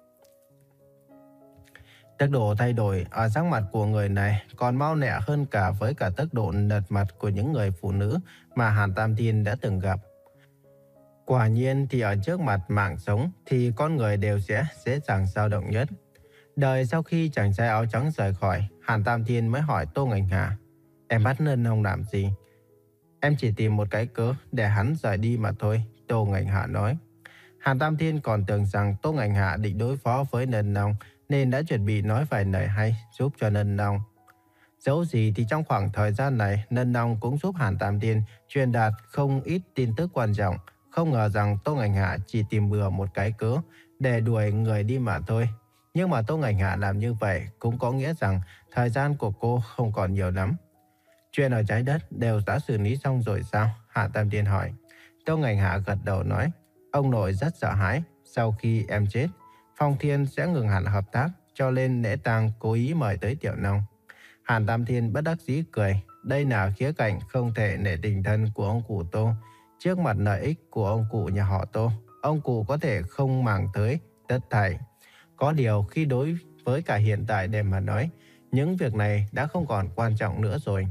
Tốc độ thay đổi ở sắc mặt của người này còn mau lẹ hơn cả với cả tốc độ lật mặt của những người phụ nữ mà Hàn Tam Thiên đã từng gặp. Quả nhiên thì ở trước mặt mạng sống thì con người đều sẽ dễ dàng dao động nhất. Đợi sau khi chàng trai áo trắng rời khỏi, Hàn Tam Thiên mới hỏi Tô Ngành Hạ. Em bắt Lân Long làm gì? Em chỉ tìm một cái cớ để hắn rời đi mà thôi, Tô Ngành Hạ nói. Hàn Tam Thiên còn tưởng rằng Tô Ngành Hạ định đối phó với Lân Long nên đã chuẩn bị nói vài lời hay giúp cho Lân Long. Dẫu gì thì trong khoảng thời gian này, Nân Long cũng giúp Hàn Tam Thiên truyền đạt không ít tin tức quan trọng. Không ngờ rằng Tô Ngành Hạ chỉ tìm bừa một cái cớ để đuổi người đi mà thôi. Nhưng mà Tô Ngành Hạ làm như vậy cũng có nghĩa rằng thời gian của cô không còn nhiều lắm. Chuyện ở trái đất đều đã xử lý xong rồi sao? Hàn Tam Thiên hỏi. Tô Ngành Hạ gật đầu nói, ông nội rất sợ hãi. Sau khi em chết, Phong Thiên sẽ ngừng hẳn hợp tác, cho nên lễ tang cố ý mời tới Tiểu Nông. Hàn Tam Thiên bất đắc dĩ cười. Đây là khía cạnh không thể nể tình thân của ông cụ Tô. Trước mặt lợi ích của ông cụ nhà họ Tô, ông cụ có thể không màng tới tất thảy. Có điều khi đối với cả hiện tại để mà nói, những việc này đã không còn quan trọng nữa rồi.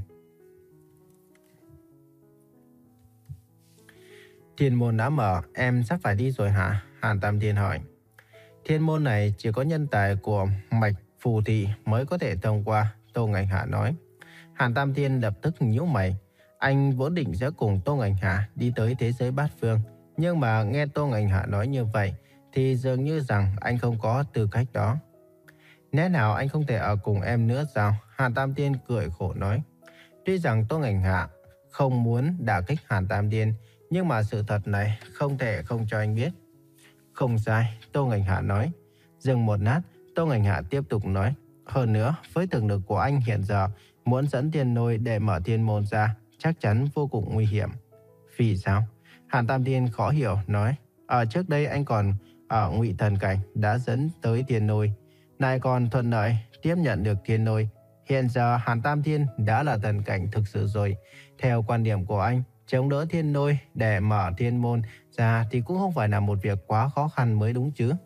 Thiên môn đã mở, em sắp phải đi rồi hả? Hàn Tam Thiên hỏi. Thiên môn này chỉ có nhân tài của mạch phù thị mới có thể thông qua, Tô Ngành Hạ nói. Hàn Tam Thiên lập tức nhíu mày. Anh vốn định sẽ cùng Tô Ngành Hạ đi tới thế giới bát phương. Nhưng mà nghe Tô Ngành Hạ nói như vậy thì dường như rằng anh không có tư cách đó. Lẽ nào anh không thể ở cùng em nữa sao? Hàn Tam Thiên cười khổ nói. Tuy rằng Tô Ngành Hạ không muốn đả kích Hàn Tam Thiên, nhưng mà sự thật này không thể không cho anh biết. Không sai, Tô Ngành Hạ nói. Dừng một lát, Tô Ngành Hạ tiếp tục nói. Hơn nữa, với thực lực của anh hiện giờ, muốn dẫn thiên lôi để mở thiên môn ra, chắc chắn vô cùng nguy hiểm. Vì sao? Hàn Tam Thiên khó hiểu, nói. Ở trước đây anh còn ở Ngụy Thần Cảnh đã dẫn tới thiên lôi. Nay còn thuận lợi tiếp nhận được thiên lôi. Hiện giờ Hàn Tam Thiên đã là thần cảnh thực sự rồi. Theo quan điểm của anh, chống đỡ thiên lôi để mở thiên môn ra thì cũng không phải là một việc quá khó khăn mới đúng chứ.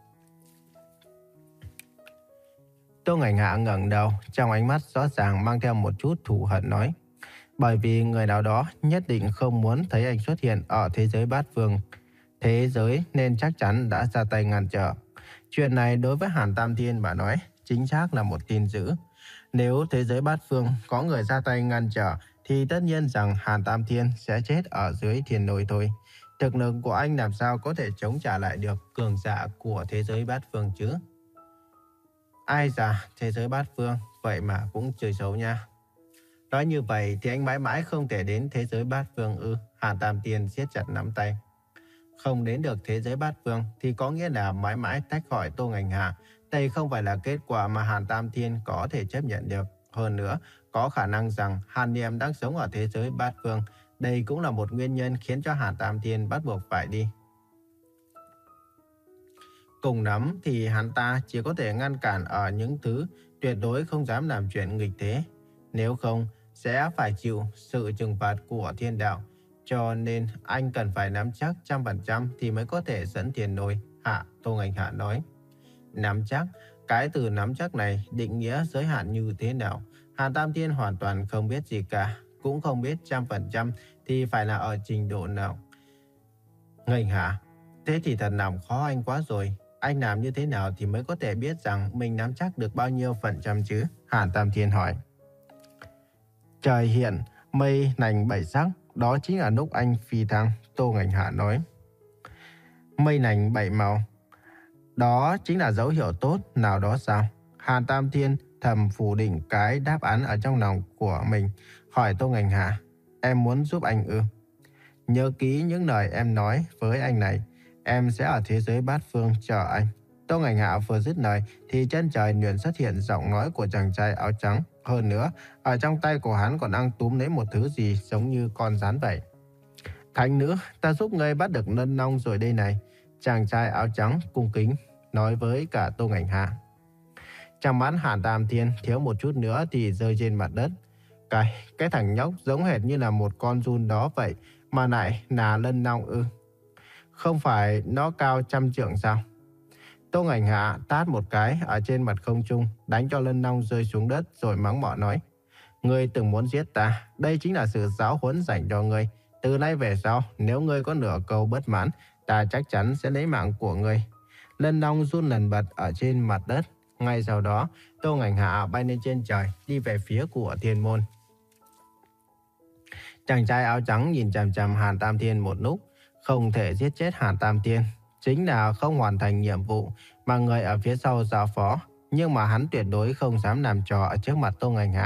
Tô Ngành Hạ ngẩng đầu, trong ánh mắt rõ ràng mang theo một chút thù hận nói. Bởi vì người nào đó nhất định không muốn thấy anh xuất hiện ở thế giới bát phương. Thế giới nên chắc chắn đã ra tay ngăn trở. Chuyện này đối với Hàn Tam Thiên mà nói, chính xác là một tin dữ. Nếu thế giới bát phương có người ra tay ngăn trở, thì tất nhiên rằng Hàn Tam Thiên sẽ chết ở dưới thiên lôi thôi. Thực lực của anh làm sao có thể chống trả lại được cường giả của thế giới bát phương chứ? Ai già, thế giới bát phương, vậy mà cũng chơi xấu nha. Nói như vậy thì anh mãi mãi không thể đến thế giới bát phương ư? Hàn Tam Thiên siết chặt nắm tay. Không đến được thế giới bát phương thì có nghĩa là mãi mãi tách khỏi Tô Ngành Hạ. Đây không phải là kết quả mà Hàn Tam Thiên có thể chấp nhận được. Hơn nữa, có khả năng rằng Hàn Niệm đang sống ở thế giới bát phương. Đây cũng là một nguyên nhân khiến cho Hàn Tam Thiên bắt buộc phải đi. Cùng lắm thì hắn ta chỉ có thể ngăn cản ở những thứ tuyệt đối không dám làm chuyện nghịch thế. Nếu không, sẽ phải chịu sự trừng phạt của thiên đạo. Cho nên anh cần phải nắm chắc trăm phần trăm thì mới có thể dẫn thiên lôi. Hạ, Tô Ngành Hạ nói. Nắm chắc, cái từ nắm chắc này định nghĩa giới hạn như thế nào? Hàn Tam Thiên hoàn toàn không biết gì cả, cũng không biết trăm phần trăm thì phải là ở trình độ nào. Ngành Hạ, thế thì thật làm khó anh quá rồi. Anh làm như thế nào thì mới có thể biết rằng mình nắm chắc được bao nhiêu phần trăm chứ? Hàn Tam Thiên hỏi. Trời hiện, mây nành bảy sắc, đó chính là lúc anh phi thăng, Tô Ngành Hạ nói. Mây nành bảy màu, đó chính là dấu hiệu tốt nào đó sao? Hàn Tam Thiên thầm phủ định cái đáp án ở trong lòng của mình, hỏi Tô Ngành Hạ. Em muốn giúp anh ư? Nhớ kỹ những lời em nói với anh này. Em sẽ ở thế giới bát phương chờ anh. Tô Ngành Hạ vừa dứt lời thì chân trời liền xuất hiện giọng nói của chàng trai áo trắng. Hơn nữa, ở trong tay của hắn còn đang túm lấy một thứ gì giống như con rắn vậy. Thánh nữ, ta giúp ngươi bắt được Nân Long rồi đây này. Chàng trai áo trắng cung kính nói với cả Tô Ngành Hạ. Trong mắt Hàn Tam Thiên thiếu một chút nữa thì rơi trên mặt đất. Cái, cái thằng nhóc giống hệt như là một con giun đó vậy mà lại là Nân Long ư? Không phải nó cao trăm trượng sao? Tô Ngành Hạ tát một cái ở trên mặt không trung, đánh cho Lân Long rơi xuống đất rồi mắng mỏ nói. Ngươi từng muốn giết ta, đây chính là sự giáo huấn dành cho ngươi. Từ nay về sau, nếu ngươi có nửa câu bất mãn, ta chắc chắn sẽ lấy mạng của ngươi. Lân Long run lần bật ở trên mặt đất. Ngay sau đó, Tô Ngành Hạ bay lên trên trời, đi về phía của thiên môn. Chàng trai áo trắng nhìn chằm chằm Hàn Tam Thiên một lúc. Không thể giết chết Hàn Tam Thiên chính là không hoàn thành nhiệm vụ mà người ở phía sau giao phó. Nhưng mà hắn tuyệt đối không dám làm trò ở trước mặt Tô Ngành Hạ.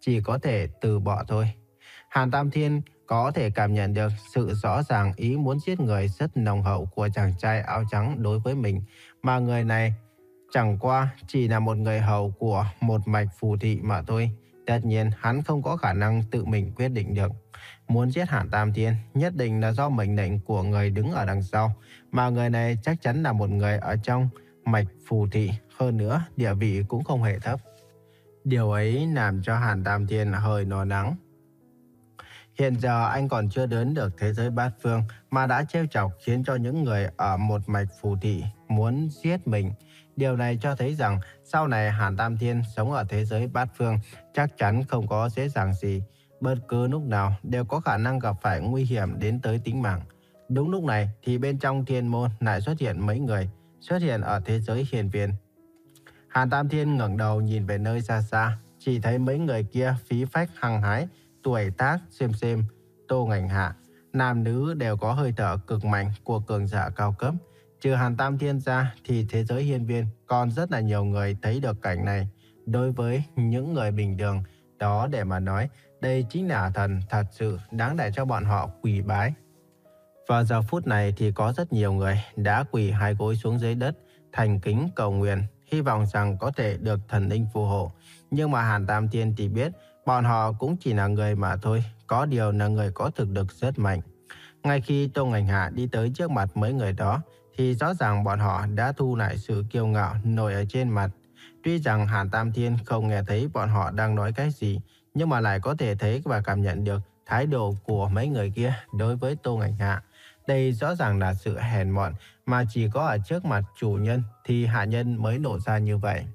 chỉ có thể từ bỏ thôi. Hàn Tam Thiên có thể cảm nhận được sự rõ ràng ý muốn giết người rất nồng hậu của chàng trai áo trắng đối với mình, mà người này chẳng qua chỉ là một người hầu của một mạch phù thị mà thôi. Tất nhiên hắn không có khả năng tự mình quyết định được. Muốn giết Hàn Tam Thiên nhất định là do mệnh lệnh của người đứng ở đằng sau, mà người này chắc chắn là một người ở trong mạch phù thị, hơn nữa địa vị cũng không hề thấp. Điều ấy làm cho Hàn Tam Thiên hơi lo lắng. Hiện giờ anh còn chưa đến được thế giới bát phương mà đã trêu chọc khiến cho những người ở một mạch phù thị muốn giết mình. Điều này cho thấy rằng sau này Hàn Tam Thiên sống ở thế giới bát phương chắc chắn không có dễ dàng gì. Bất cứ lúc nào đều có khả năng gặp phải nguy hiểm đến tới tính mạng. Đúng lúc này thì bên trong thiên môn lại xuất hiện mấy người, xuất hiện ở thế giới hiền viên. Hàn Tam Thiên ngẩng đầu nhìn về nơi xa xa, chỉ thấy mấy người kia phí phách hăng hái, tuổi tác xem xem, Tô Ngành Hạ, nam nữ đều có hơi thở cực mạnh của cường giả cao cấp. Trừ Hàn Tam Thiên ra thì thế giới hiên viên còn rất là nhiều người thấy được cảnh này. Đối với những người bình thường đó để mà nói, đây chính là thần thật sự đáng để cho bọn họ quỳ bái. Vào giờ phút này thì có rất nhiều người đã quỳ hai gối xuống dưới đất, thành kính cầu nguyện, hy vọng rằng có thể được thần linh phù hộ. Nhưng mà Hàn Tam Thiên thì biết bọn họ cũng chỉ là người mà thôi, có điều là người có thực lực rất mạnh. Ngay khi Tô Ngành Hạ đi tới trước mặt mấy người đó, thì rõ ràng bọn họ đã thu lại sự kiêu ngạo nổi ở trên mặt. Tuy rằng Hàn Tam Thiên không nghe thấy bọn họ đang nói cái gì, nhưng mà lại có thể thấy và cảm nhận được thái độ của mấy người kia đối với Tô Ngành Hạ. Đây rõ ràng là sự hèn mọn mà chỉ có ở trước mặt chủ nhân thì hạ nhân mới nổ ra như vậy.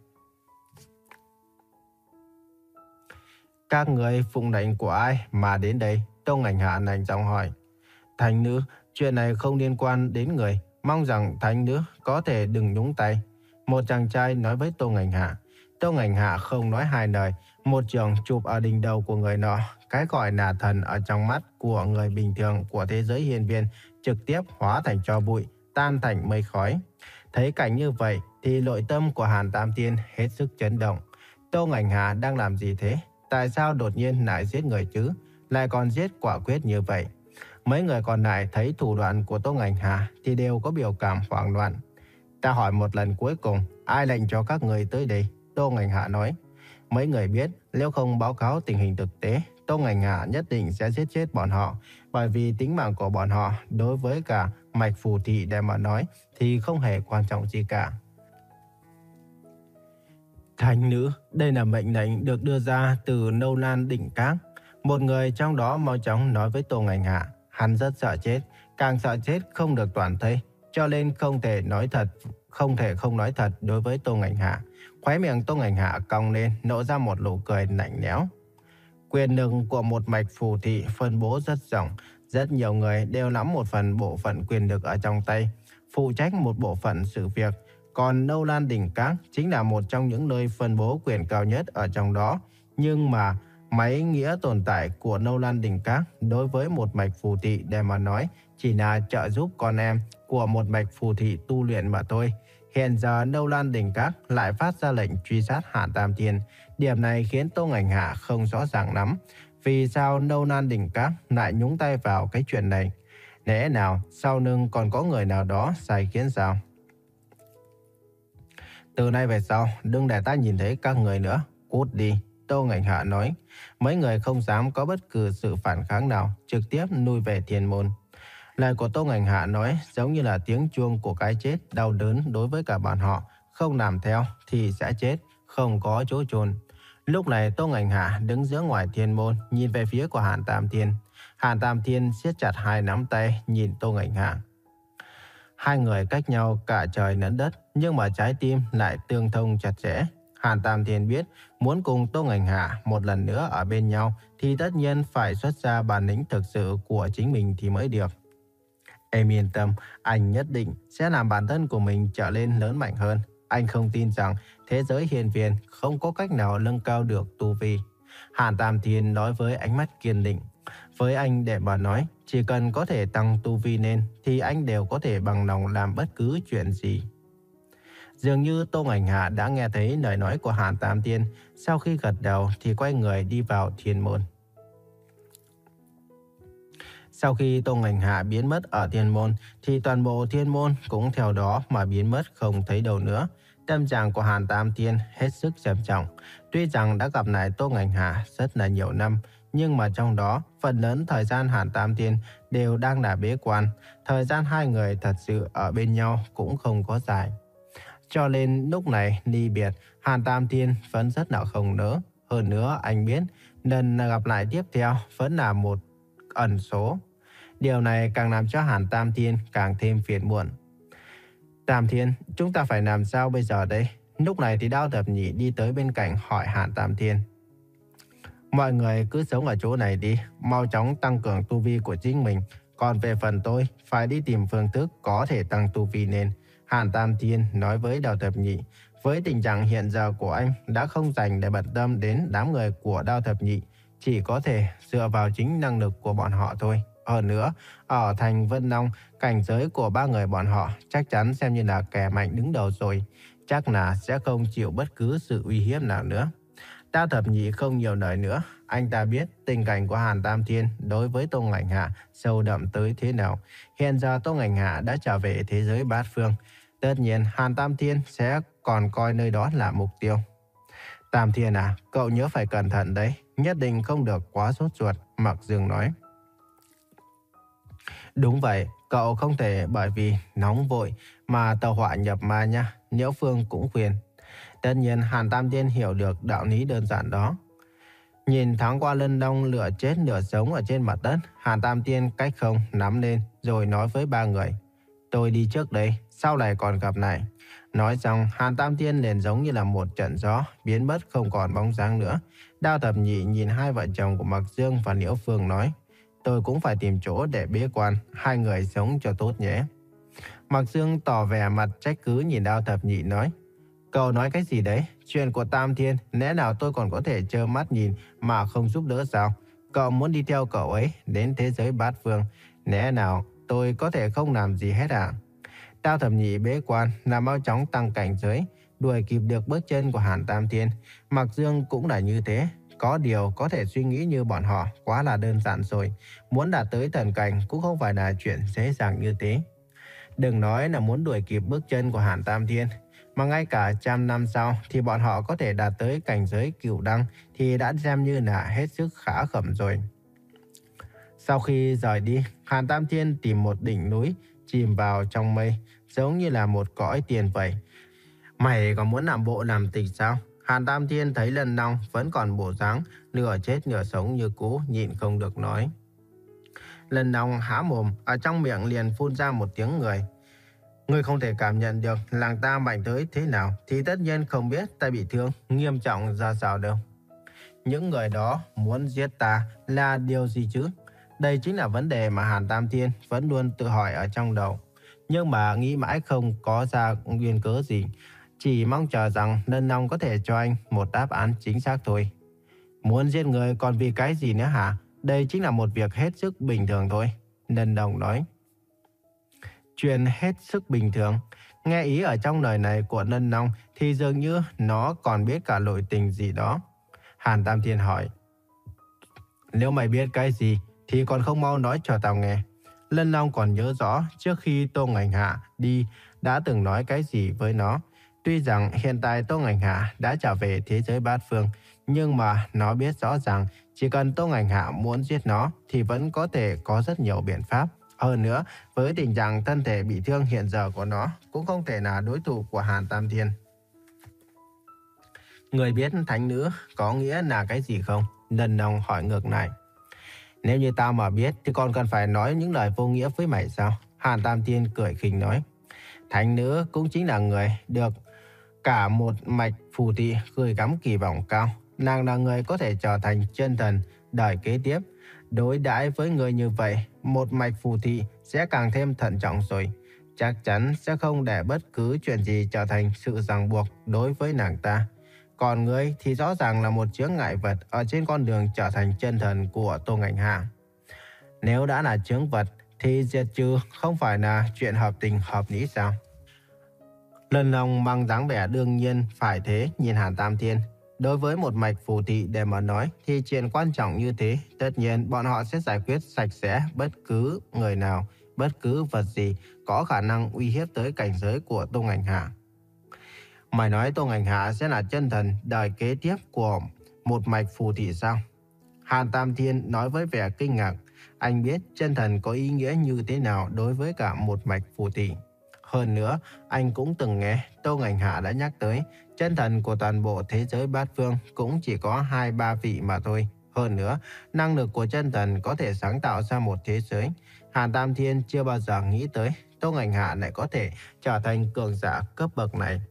Các người phụng lệnh của ai mà đến đây? Tô Ngành Hạ lạnh giọng hỏi. Thánh nữ, chuyện này không liên quan đến người, mong rằng thánh nữ có thể đừng nhúng tay. Một chàng trai nói với Tô Ngành Hạ. Tô Ngành Hạ không nói hai lời, một trường chụp ở đỉnh đầu của người nọ. Cái gọi là thần ở trong mắt của người bình thường của thế giới hiên viên trực tiếp hóa thành tro bụi, tan thành mây khói. Thấy cảnh như vậy thì nội tâm của Hàn Tam Thiên hết sức chấn động. Tô Ngành Hạ đang làm gì thế? Tại sao đột nhiên lại giết người chứ? Lại còn giết quả quyết như vậy? Mấy người còn lại thấy thủ đoạn của Tô Ngành Hạ thì đều có biểu cảm hoảng loạn. Ta hỏi một lần cuối cùng, ai lệnh cho các người tới đây? Tô Ngành Hạ nói. Mấy người biết nếu không báo cáo tình hình thực tế, Tô Ngành Hạ nhất định sẽ giết chết bọn họ. Bởi vì tính mạng của bọn họ đối với cả mạch phù thị để mà nói thì không hề quan trọng gì cả. Thánh nữ, đây là mệnh lệnh được đưa ra từ Nâu Lan Đỉnh Các. Một người trong đó mau chóng nói với Tô Ngành Hạ. Hắn rất sợ chết, càng sợ chết không được toàn thây, cho nên không thể nói thật, không thể không nói thật đối với Tô Ngành Hạ. Khóe miệng Tô Ngành Hạ cong lên, nở ra một nụ cười lạnh lẽo. Quyền lực của một mạch phù thị phân bố rất rộng, rất nhiều người đều nắm một phần bộ phận quyền lực ở trong tay, phụ trách một bộ phận sự việc. Còn Nâu Lan Đỉnh Các chính là một trong những nơi phân bố quyền cao nhất ở trong đó. Nhưng mà mấy nghĩa tồn tại của Nâu Lan Đỉnh Các đối với một mạch phù thị để mà nói chỉ là trợ giúp con em của một mạch phù thị tu luyện mà thôi. Hiện giờ Nâu Lan Đỉnh Các lại phát ra lệnh truy sát Hàn Tam Thiên. Điểm này khiến Tô Ngành Hạ không rõ ràng lắm. Vì sao Nâu Lan Đỉnh Các lại nhúng tay vào cái chuyện này? Lẽ nào sau lưng còn có người nào đó sai khiến sao? Từ nay về sau, đừng để ta nhìn thấy các người nữa. Cút đi, Tô Ngành Hạ nói. Mấy người không dám có bất cứ sự phản kháng nào, trực tiếp lui về thiên môn. Lời của Tô Ngành Hạ nói giống như là tiếng chuông của cái chết đau đớn đối với cả bọn họ. Không làm theo thì sẽ chết, không có chỗ chôn. Lúc này Tô Ngành Hạ đứng giữa ngoài thiên môn, nhìn về phía của Hàn Tam Thiên. Hàn Tam Thiên siết chặt hai nắm tay nhìn Tô Ngành Hạ. Hai người cách nhau cả trời lẫn đất, nhưng mà trái tim lại tương thông chặt chẽ. Hàn Tam Thiên biết muốn cùng Tô Ngành Hạ một lần nữa ở bên nhau thì tất nhiên phải xuất ra bản lĩnh thực sự của chính mình thì mới được. Em yên tâm, anh nhất định sẽ làm bản thân của mình trở lên lớn mạnh hơn. Anh không tin rằng thế giới hiền viên không có cách nào nâng cao được tu vi. Hàn Tam Thiên nói với ánh mắt kiên định. Với anh để mà nói, chỉ cần có thể tăng tu vi lên thì anh đều có thể bằng lòng làm bất cứ chuyện gì. Dường như Tô Ngành Hạ đã nghe thấy lời nói của Hàn Tam Tiên, sau khi gật đầu thì quay người đi vào thiên môn. Sau khi Tô Ngành Hạ biến mất ở thiên môn thì toàn bộ thiên môn cũng theo đó mà biến mất không thấy đâu nữa. Tâm trạng của Hàn Tam Tiên hết sức trầm trọng. Tuy rằng đã gặp lại Tô Ngành Hạ rất là nhiều năm, nhưng mà trong đó phần lớn thời gian Hàn Tam Tiên đều đang là bế quan. Thời gian hai người thật sự ở bên nhau cũng không có dài. Cho nên lúc này ly biệt, Hàn Tam Tiên vẫn rất là không nỡ. Hơn nữa anh biết lần gặp lại tiếp theo vẫn là một ẩn số. Điều này càng làm cho Hàn Tam Tiên càng thêm phiền muộn. Tam Thiên, chúng ta phải làm sao bây giờ đây? Lúc này thì Đao Thập Nhị đi tới bên cạnh hỏi Hàn Tam Thiên. Mọi người cứ sống ở chỗ này đi, mau chóng tăng cường tu vi của chính mình. Còn về phần tôi, phải đi tìm phương thức có thể tăng tu vi lên. Hàn Tam Thiên nói với Đao Thập Nhị. Với tình trạng hiện giờ của anh đã không dành để bận tâm đến đám người của Đao Thập Nhị, chỉ có thể dựa vào chính năng lực của bọn họ thôi. Hơn nữa, ở thành Vân Long, cảnh giới của ba người bọn họ chắc chắn xem như là kẻ mạnh đứng đầu rồi. Chắc là sẽ không chịu bất cứ sự uy hiếp nào nữa. Đao Thập Nhị không nhiều lời nữa. Anh ta biết tình cảnh của Hàn Tam Thiên đối với Tô Ngành Hạ sâu đậm tới thế nào. Hiện giờ Tô Ngành Hạ đã trở về thế giới bát phương. Tất nhiên Hàn Tam Thiên sẽ còn coi nơi đó là mục tiêu. Tam Thiên à, cậu nhớ phải cẩn thận đấy. Nhất định không được quá sốt ruột, Mạc Dương nói. Đúng vậy, cậu không thể bởi vì nóng vội mà tàu hỏa nhập ma nha, Nhiễu Phương cũng khuyên. Tất nhiên Hàn Tam Thiên hiểu được đạo lý đơn giản đó. Nhìn thoáng qua Lân Long lửa chết nửa sống ở trên mặt đất, Hàn Tam Thiên cách không nắm lên rồi nói với ba người. Tôi đi trước đây, sau này còn gặp lại. Nói xong, Hàn Tam Thiên liền giống như là một trận gió, biến mất không còn bóng dáng nữa. Đao Thập Nhị nhìn hai vợ chồng của Mạc Dương và Liễu Phương nói. Tôi cũng phải tìm chỗ để bế quan, hai người sống cho tốt nhé. Mạc Dương tỏ vẻ mặt trách cứ nhìn Đao Thập Nhị nói. Cậu nói cái gì đấy? Chuyện của Tam Thiên, lẽ nào tôi còn có thể trơ mắt nhìn mà không giúp đỡ sao? Cậu muốn đi theo cậu ấy đến thế giới bát phương, lẽ nào tôi có thể không làm gì hết à? Đao Thập Nhị bế quan là mau chóng tăng cảnh giới, đuổi kịp được bước chân của Hàn Tam Thiên. Mạc Dương cũng là như thế. Có điều có thể suy nghĩ như bọn họ quá là đơn giản rồi. Muốn đạt tới thần cảnh cũng không phải là chuyện dễ dàng như thế. Đừng nói là muốn đuổi kịp bước chân của Hàn Tam Thiên, mà ngay cả trăm năm sau thì bọn họ có thể đạt tới cảnh giới cửu đăng thì đã xem như là hết sức khá khẩm rồi. Sau khi rời đi, Hàn Tam Thiên tìm một đỉnh núi, chìm vào trong mây, giống như là một cõi tiền vậy. Mày có muốn làm bộ làm tịch sao? Hàn Tam Thiên thấy Lân Long vẫn còn bộ dáng nửa chết nửa sống như cũ, nhịn không được nói. Lân Long há mồm, ở trong miệng liền phun ra một tiếng người. Ngươi không thể cảm nhận được làng ta mạnh tới thế nào thì tất nhiên không biết ta bị thương nghiêm trọng ra sao đâu. Những người đó muốn giết ta là điều gì chứ? Đây chính là vấn đề mà Hàn Tam Thiên vẫn luôn tự hỏi ở trong đầu. Nhưng mà nghĩ mãi không có ra nguyên cớ gì. Chỉ mong chờ rằng Lân Long có thể cho anh một đáp án chính xác thôi. Muốn giết người còn vì cái gì nữa hả? Đây chính là một việc hết sức bình thường thôi, Lân Long nói. Chuyện hết sức bình thường. Nghe ý ở trong lời này của Lân Long thì dường như nó còn biết cả nội tình gì đó. Hàn Tam Thiên hỏi. Nếu mày biết cái gì thì còn không mau nói cho tao nghe. Lân Long còn nhớ rõ trước khi Tô Ngành Hạ đi đã từng nói cái gì với nó. Tuy rằng hiện tại Tô Ngành Hạ đã trở về thế giới bát phương, nhưng mà nó biết rõ rằng chỉ cần Tô Ngành Hạ muốn giết nó thì vẫn có thể có rất nhiều biện pháp. Hơn nữa, với tình trạng thân thể bị thương hiện giờ của nó, cũng không thể là đối thủ của Hàn Tam Thiên. Người biết thánh nữ có nghĩa là cái gì không? Lân Long hỏi ngược lại. Nếu như tao mà biết thì còn cần phải nói những lời vô nghĩa với mày sao? Hàn Tam Thiên cười khinh nói. Thánh nữ cũng chính là người được cả một mạch phù thị gửi gắm kỳ vọng cao. Nàng là người có thể trở thành chân thần đời kế tiếp. Đối đãi với người như vậy, một mạch phù thị sẽ càng thêm thận trọng rồi. Chắc chắn sẽ không để bất cứ chuyện gì trở thành sự ràng buộc đối với nàng ta. Còn ngươi thì rõ ràng là một chướng ngại vật ở trên con đường trở thành chân thần của Tô Ngành Hạ. Nếu đã là chướng vật thì diệt trừ không phải là chuyện hợp tình hợp lý sao? Lân Long mang dáng vẻ đương nhiên phải thế nhìn Hàn Tam Thiên. Đối với một mạch phù thị để mà nói thì chuyện quan trọng như thế, tất nhiên bọn họ sẽ giải quyết sạch sẽ bất cứ người nào, bất cứ vật gì có khả năng uy hiếp tới cảnh giới của Tô Ngành Hạ. Mày nói Tô Ngành Hạ sẽ là chân thần đời kế tiếp của một mạch phù thị sao? Hàn Tam Thiên nói với vẻ kinh ngạc. Anh biết chân thần có ý nghĩa như thế nào đối với cả một mạch phù thị. Hơn nữa, anh cũng từng nghe Tô Ngành Hạ đã nhắc tới chân thần của toàn bộ thế giới bát phương cũng chỉ có hai ba vị mà thôi. Hơn nữa, năng lực của chân thần có thể sáng tạo ra một thế giới. Hàn Tam Thiên chưa bao giờ nghĩ tới Tô Ngành Hạ lại có thể trở thành cường giả cấp bậc này.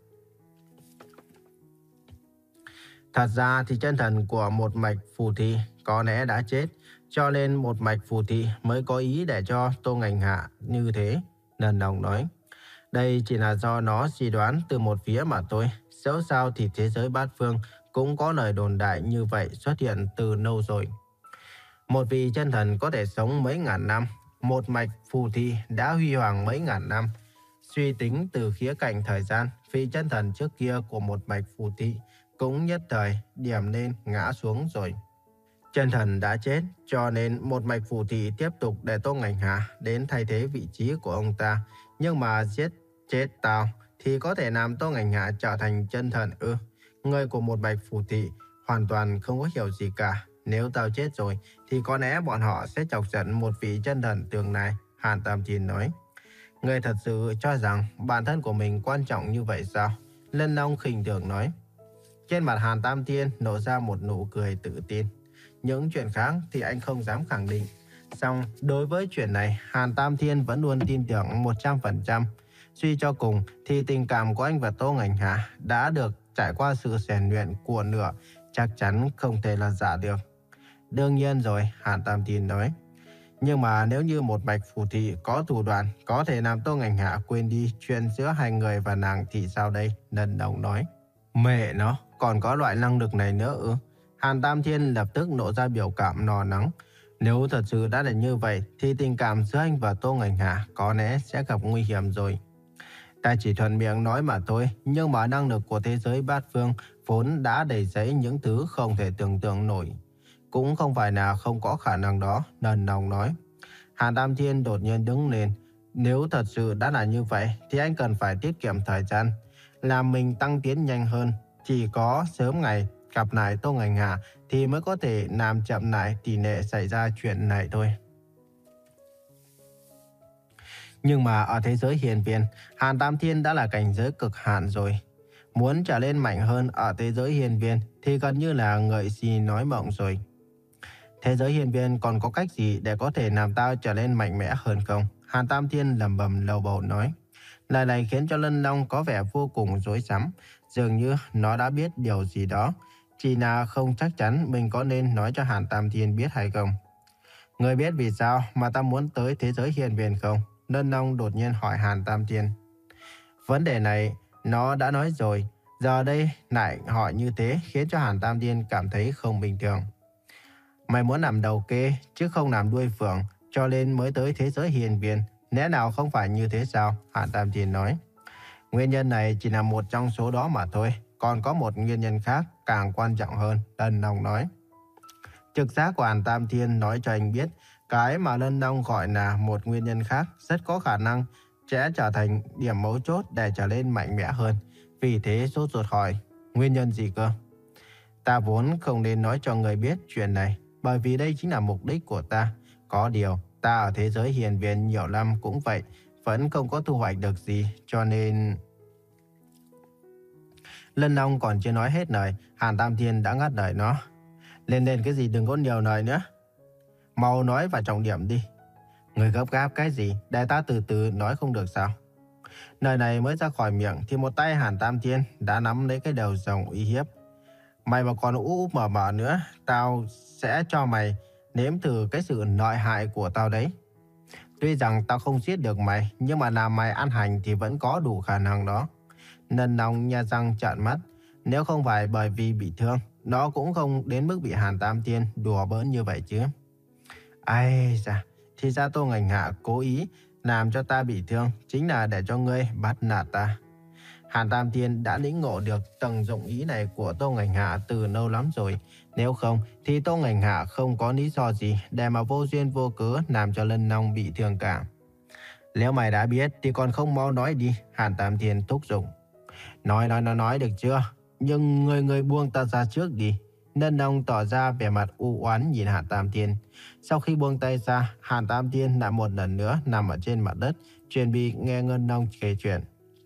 Thật ra thì chân thần của một mạch phù thị có lẽ đã chết, cho nên một mạch phù thị mới có ý để cho Tô Ngành Hạ như thế. Lần Đồng nói, đây chỉ là do nó suy đoán từ một phía mà thôi. Dẫu sao thì thế giới bát phương cũng có lời đồn đại như vậy xuất hiện từ lâu rồi. Một vị chân thần có thể sống mấy ngàn năm, một mạch phù thị đã huy hoàng mấy ngàn năm. Suy tính từ khía cạnh thời gian, vị chân thần trước kia của một mạch phù thị cũng nhất thời điểm lên ngã xuống rồi. Chân thần đã chết, cho nên một mạch phù thị tiếp tục để Tô Ngành Hạ đến thay thế vị trí của ông ta. Nhưng mà giết chết tao thì có thể làm Tô Ngành Hạ trở thành chân thần ư? Người của một mạch phù thị hoàn toàn không có hiểu gì cả. Nếu tao chết rồi thì có lẽ bọn họ sẽ chọc giận một vị chân thần tương lai. Hàn Tam Thiên nói. Người thật sự cho rằng bản thân của mình quan trọng như vậy sao? Lân Long khinh thường nói. Trên mặt Hàn Tam Thiên nổ ra một nụ cười tự tin. Những chuyện khác thì anh không dám khẳng định. Song đối với chuyện này, Hàn Tam Thiên vẫn luôn tin tưởng một trăm phần trăm. Suy cho cùng thì tình cảm của anh và Tô Ngành Hạ đã được trải qua sự rèn luyện của nửa, chắc chắn không thể là giả được. Đương nhiên rồi, Hàn Tam Thiên nói. Nhưng mà nếu như một mạch phù thị có thủ đoạn có thể làm Tô Ngành Hạ quên đi chuyện giữa hai người và nàng thì sao đây? Lần Đồng nói. Mẹ nó, còn có loại năng lực này nữa ư? Hàn Tam Thiên lập tức nộ ra biểu cảm lo lắng. Nếu thật sự đã là như vậy thì tình cảm giữa anh và Tô Ngành Hạ có lẽ sẽ gặp nguy hiểm rồi. Ta chỉ thuận miệng nói mà thôi, nhưng mà năng lực của thế giới bát phương vốn đã đầy dẫy những thứ không thể tưởng tượng nổi. Cũng không phải là không có khả năng đó, Lần Đồng nói. Hàn Tam Thiên đột nhiên đứng lên. Nếu thật sự đã là như vậy thì anh cần phải tiết kiệm thời gian, làm mình tăng tiến nhanh hơn. Chỉ có sớm ngày gặp lại Tô Ngành Hạ thì mới có thể làm chậm lại tỷ lệ xảy ra chuyện này thôi. Nhưng mà ở thế giới hiền viên, Hàn Tam Thiên đã là cảnh giới cực hạn rồi. Muốn trở lên mạnh hơn ở thế giới hiền viên thì gần như là ngợi gì nói mộng rồi. Thế giới hiền viên còn có cách gì để có thể làm tao trở lên mạnh mẽ hơn không? Hàn Tam Thiên lẩm bẩm lầu bầu nói. Lời này khiến cho Lân Long có vẻ vô cùng rối rắm. Dường như nó đã biết điều gì đó. Chỉ là không chắc chắn mình có nên nói cho Hàn Tam Thiên biết hay không. Người biết vì sao mà ta muốn tới thế giới hiền viên không? Lân Long đột nhiên hỏi Hàn Tam Thiên. Vấn đề này nó đã nói rồi. Giờ đây lại hỏi như thế khiến cho Hàn Tam Thiên cảm thấy không bình thường. Mày muốn làm đầu kê chứ không làm đuôi phượng, cho nên mới tới thế giới hiền viên. Lẽ nào không phải như thế sao? Hàn Tam Thiên nói. Nguyên nhân này chỉ là một trong số đó mà thôi. Còn có một nguyên nhân khác càng quan trọng hơn, Lân Long nói. Trực giác của Hàn Tam Thiên nói cho anh biết cái mà Lân Long gọi là một nguyên nhân khác rất có khả năng sẽ trở thành điểm mấu chốt để trở nên mạnh mẽ hơn. Vì thế sốt ruột hỏi, nguyên nhân gì cơ? Ta vốn không nên nói cho người biết chuyện này, bởi vì đây chính là mục đích của ta. Có điều, ta ở thế giới hiền viên nhiều năm cũng vậy, vẫn không có thu hoạch được gì, cho nên... Lân Long còn chưa nói hết lời, Hàn Tam Thiên đã ngắt lời nó. Lên lên cái gì đừng có nhiều lời nữa. Mau nói vào trọng điểm đi. Người gấp gáp cái gì, để ta từ từ nói không được sao? Lời này mới ra khỏi miệng thì một tay Hàn Tam Thiên đã nắm lấy cái đầu rồng uy hiếp. Mày mà còn úp úp mở mở nữa, tao sẽ cho mày nếm thử cái sự lợi hại của tao đấy. Tuy rằng tao không giết được mày, nhưng mà làm mày ăn hành thì vẫn có đủ khả năng đó. Lân Long nha răng trợn mắt. Nếu không phải bởi vì bị thương, nó cũng không đến mức bị Hàn Tam Thiên đùa bỡn như vậy chứ. Ai da, thì ra Tô Ngành Hạ cố ý làm cho ta bị thương chính là để cho ngươi bắt nạt ta. Hàn Tam Thiên đã lĩnh ngộ được tầng dụng ý này của Tô Ngành Hạ từ lâu lắm rồi. Nếu không thì Tô Ngành Hạ không có lý do gì để mà vô duyên vô cớ làm cho Lân Long bị thương cả. Nếu mày đã biết thì còn không mau nói đi, Hàn Tam Thiên thúc giục. Nói nói nói nói được chưa? Nhưng người người buông ta ra trước đi. Lân Long tỏ ra vẻ mặt u oán nhìn Hàn Tam Thiên. Sau khi buông tay ra, Hàn Tam Thiên lại một lần nữa nằm ở trên mặt đất, chuẩn bị nghe Ngân Long kể chuyện.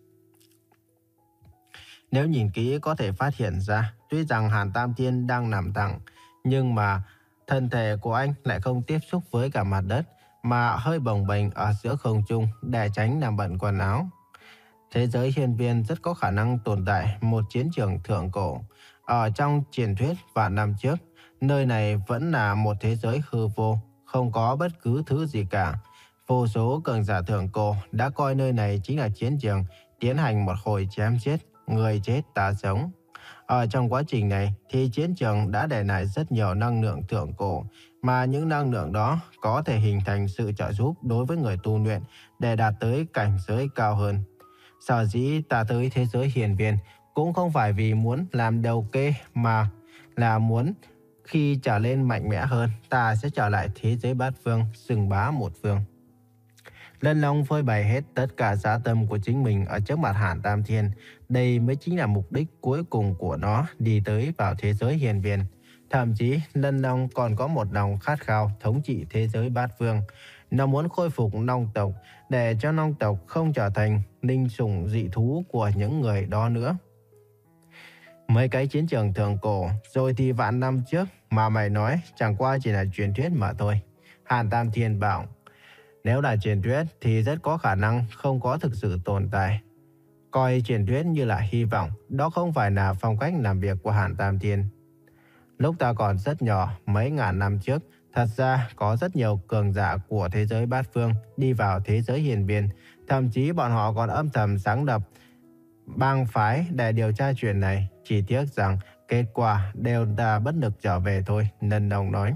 Nếu nhìn kỹ có thể phát hiện ra, tuy rằng Hàn Tam Thiên đang nằm thẳng, nhưng mà thân thể của anh lại không tiếp xúc với cả mặt đất, mà hơi bồng bềnh ở giữa không trung để tránh làm bận quần áo. Thế giới hiên viên rất có khả năng tồn tại một chiến trường thượng cổ. Ở trong truyền thuyết vạn năm trước, nơi này vẫn là một thế giới hư vô, không có bất cứ thứ gì cả. Vô số cường giả thượng cổ đã coi nơi này chính là chiến trường, tiến hành một hồi chém giết, người chết ta sống. Ở trong quá trình này thì chiến trường đã để lại rất nhiều năng lượng thượng cổ, mà những năng lượng đó có thể hình thành sự trợ giúp đối với người tu luyện để đạt tới cảnh giới cao hơn. Sở dĩ ta tới thế giới hiền viên cũng không phải vì muốn làm đầu kê, mà là muốn khi trở lên mạnh mẽ hơn, ta sẽ trở lại thế giới bát phương, xưng bá một phương. Lân Long phơi bày hết tất cả dã tâm của chính mình ở trước mặt Hàn Tam Thiên. Đây mới chính là mục đích cuối cùng của nó đi tới vào thế giới hiền viên. Thậm chí Lân Long còn có một lòng khát khao thống trị thế giới bát phương. Nó muốn khôi phục Long tộc để cho Long tộc không trở thành linh sủng dị thú của những người đó nữa. Mấy cái chiến trường thượng cổ rồi thì vạn năm trước mà mày nói chẳng qua chỉ là truyền thuyết mà thôi, Hàn Tam Thiên bảo. Nếu là truyền thuyết thì rất có khả năng không có thực sự tồn tại. Coi truyền thuyết như là hy vọng, đó không phải là phong cách làm việc của Hàn Tam Thiên. Lúc ta còn rất nhỏ, mấy ngàn năm trước, thật ra có rất nhiều cường giả của thế giới bát phương đi vào thế giới hiền viên. Thậm chí bọn họ còn âm thầm sáng lập bang phái để điều tra chuyện này. Chỉ tiếc rằng kết quả đều đã bất lực trở về thôi, Lân Long nói.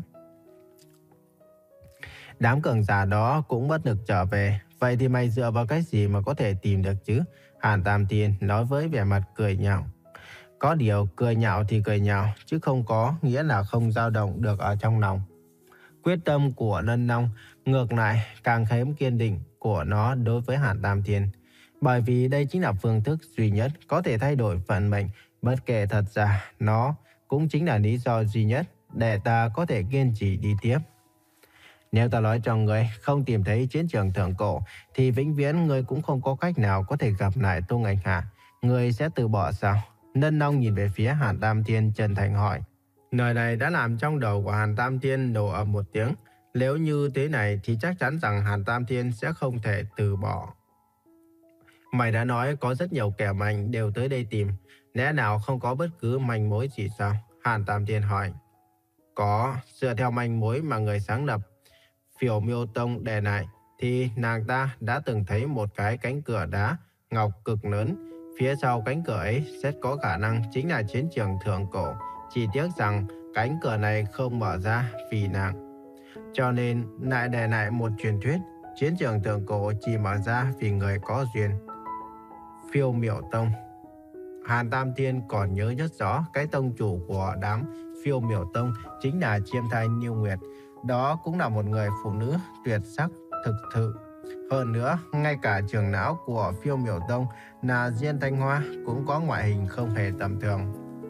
Đám cường giả đó cũng bất lực trở về. Vậy thì mày dựa vào cái gì mà có thể tìm được chứ? Hàn Tam Thiên nói với vẻ mặt cười nhạo. Có điều cười nhạo thì cười nhạo, chứ không có nghĩa là không dao động được ở trong lòng. Quyết tâm của Lân Long ngược lại càng thêm kiên định của nó đối với Hàn Tam Thiên. Bởi vì đây chính là phương thức duy nhất có thể thay đổi vận mệnh. Bất kể thật ra, nó cũng chính là lý do duy nhất để ta có thể kiên trì đi tiếp. Nếu ta nói cho người không tìm thấy chiến trường thượng cổ, thì vĩnh viễn người cũng không có cách nào có thể gặp lại Tô Ngành Hạ. Người sẽ từ bỏ sao? Lân Long nhìn về phía Hàn Tam Thiên chân thành hỏi. Lời này đã làm trong đầu của Hàn Tam Thiên nổ ầm một tiếng. Nếu như thế này thì chắc chắn rằng Hàn Tam Thiên sẽ không thể từ bỏ. Mày đã nói có rất nhiều kẻ mạnh đều tới đây tìm. Lẽ nào không có bất cứ manh mối gì sao? Hàn Tam Thiên hỏi. Có, dựa theo manh mối mà người sáng lập Phiểu Miêu Tông để lại thì nàng ta đã từng thấy một cái cánh cửa đá ngọc cực lớn. Phía sau cánh cửa ấy rất có khả năng chính là chiến trường thượng cổ. Chỉ tiếc rằng cánh cửa này không mở ra vì nàng. Cho nên lại để lại một truyền thuyết chiến trường thượng cổ chỉ mở ra vì người có duyên. Phiêu Miểu Tông. Hàn Tam Thiên còn nhớ rất rõ cái tông chủ của đám Phiêu Miểu Tông chính là Chiêm Thanh Như Nguyệt. Đó cũng là một người phụ nữ tuyệt sắc thực thụ. Hơn nữa, ngay cả trưởng lão của Phiêu Miểu Tông là Diên Thanh Hoa cũng có ngoại hình không hề tầm thường.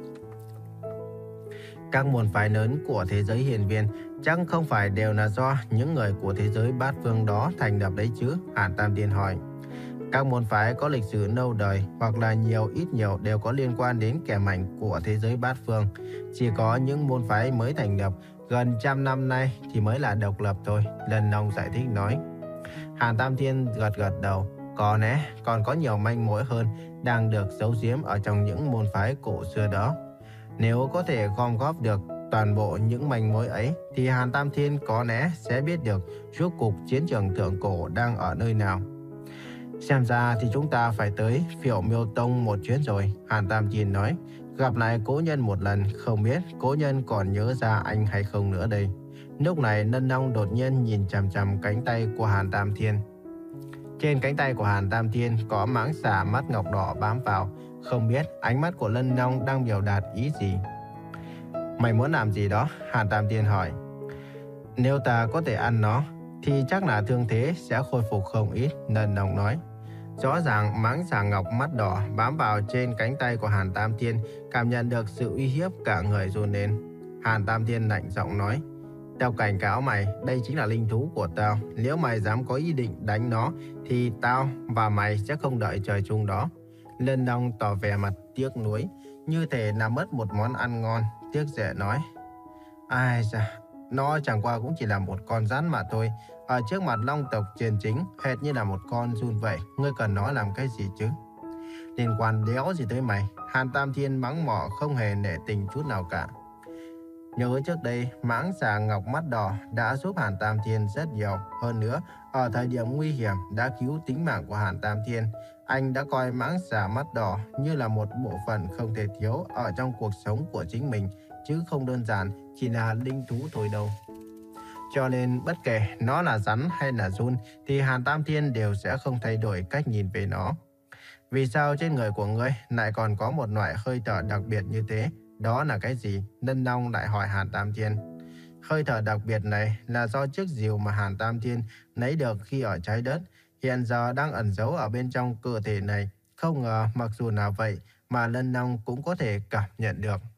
Các môn phái lớn của thế giới hiền viên chắc không phải đều là do những người của thế giới bát phương đó thành lập đấy chứ? Hàn Tam Thiên hỏi. Các môn phái có lịch sử lâu đời hoặc là nhiều ít nhiều đều có liên quan đến kẻ mạnh của thế giới bát phương. Chỉ có những môn phái mới thành lập gần trăm năm nay thì mới là độc lập thôi, Lân Long giải thích nói. Hàn Tam Thiên gật gật đầu. Có lẽ còn có nhiều manh mối hơn đang được giấu giếm ở trong những môn phái cổ xưa đó. Nếu có thể gom góp được toàn bộ những manh mối ấy thì Hàn Tam Thiên có lẽ sẽ biết được rốt cuộc chiến trường thượng cổ đang ở nơi nào. Xem ra thì chúng ta phải tới Phiểu Miêu Tông một chuyến rồi, Hàn Tam Thiên nói. Gặp lại cố nhân một lần, không biết cố nhân còn nhớ ra anh hay không nữa đây. Lúc này Lân Long đột nhiên nhìn chằm chằm cánh tay của Hàn Tam Thiên. Trên cánh tay của Hàn Tam Thiên có mãng xà mắt ngọc đỏ bám vào. Không biết ánh mắt của Lân Long đang biểu đạt ý gì. Mày muốn làm gì đó? Hàn Tam Thiên hỏi. Nếu ta có thể ăn nó thì chắc là thương thế sẽ khôi phục không ít, Lân Long nói. Rõ ràng mãng xà ngọc mắt đỏ bám vào trên cánh tay của Hàn Tam Thiên cảm nhận được sự uy hiếp, cả người run lên. Hàn Tam Thiên lạnh giọng nói. Tao cảnh cáo mày, đây chính là linh thú của tao. Nếu mày dám có ý định đánh nó thì tao và mày sẽ không đợi trời chung đó. Lân Long tỏ vẻ mặt tiếc nuối, như thể là mất một món ăn ngon. Tiếc rẻ nói. Ai da, nó chẳng qua cũng chỉ là một con rắn mà thôi. Ở trước mặt long tộc triền chính, hệt như là một con giun vậy. Ngươi cần nó làm cái gì chứ? Liên quan đéo gì tới mày? Hàn Tam Thiên mắng mỏ không hề nể tình chút nào cả. Nhớ trước đây, mãng xà ngọc mắt đỏ đã giúp Hàn Tam Thiên rất nhiều. Hơn nữa, ở thời điểm nguy hiểm đã cứu tính mạng của Hàn Tam Thiên. Anh đã coi mãng xà mắt đỏ như là một bộ phận không thể thiếu ở trong cuộc sống của chính mình, chứ không đơn giản chỉ là linh thú thôi đâu. Cho nên bất kể nó là rắn hay là giun thì Hàn Tam Thiên đều sẽ không thay đổi cách nhìn về nó. Vì sao trên người của ngươi lại còn có một loại hơi thở đặc biệt như thế? Đó là cái gì? Lân Long lại hỏi Hàn Tam Thiên. Hơi thở đặc biệt này là do chiếc rìu mà Hàn Tam Thiên lấy được khi ở trái đất, hiện giờ đang ẩn giấu ở bên trong cơ thể này. Không ngờ mặc dù là vậy mà Lân Long cũng có thể cảm nhận được.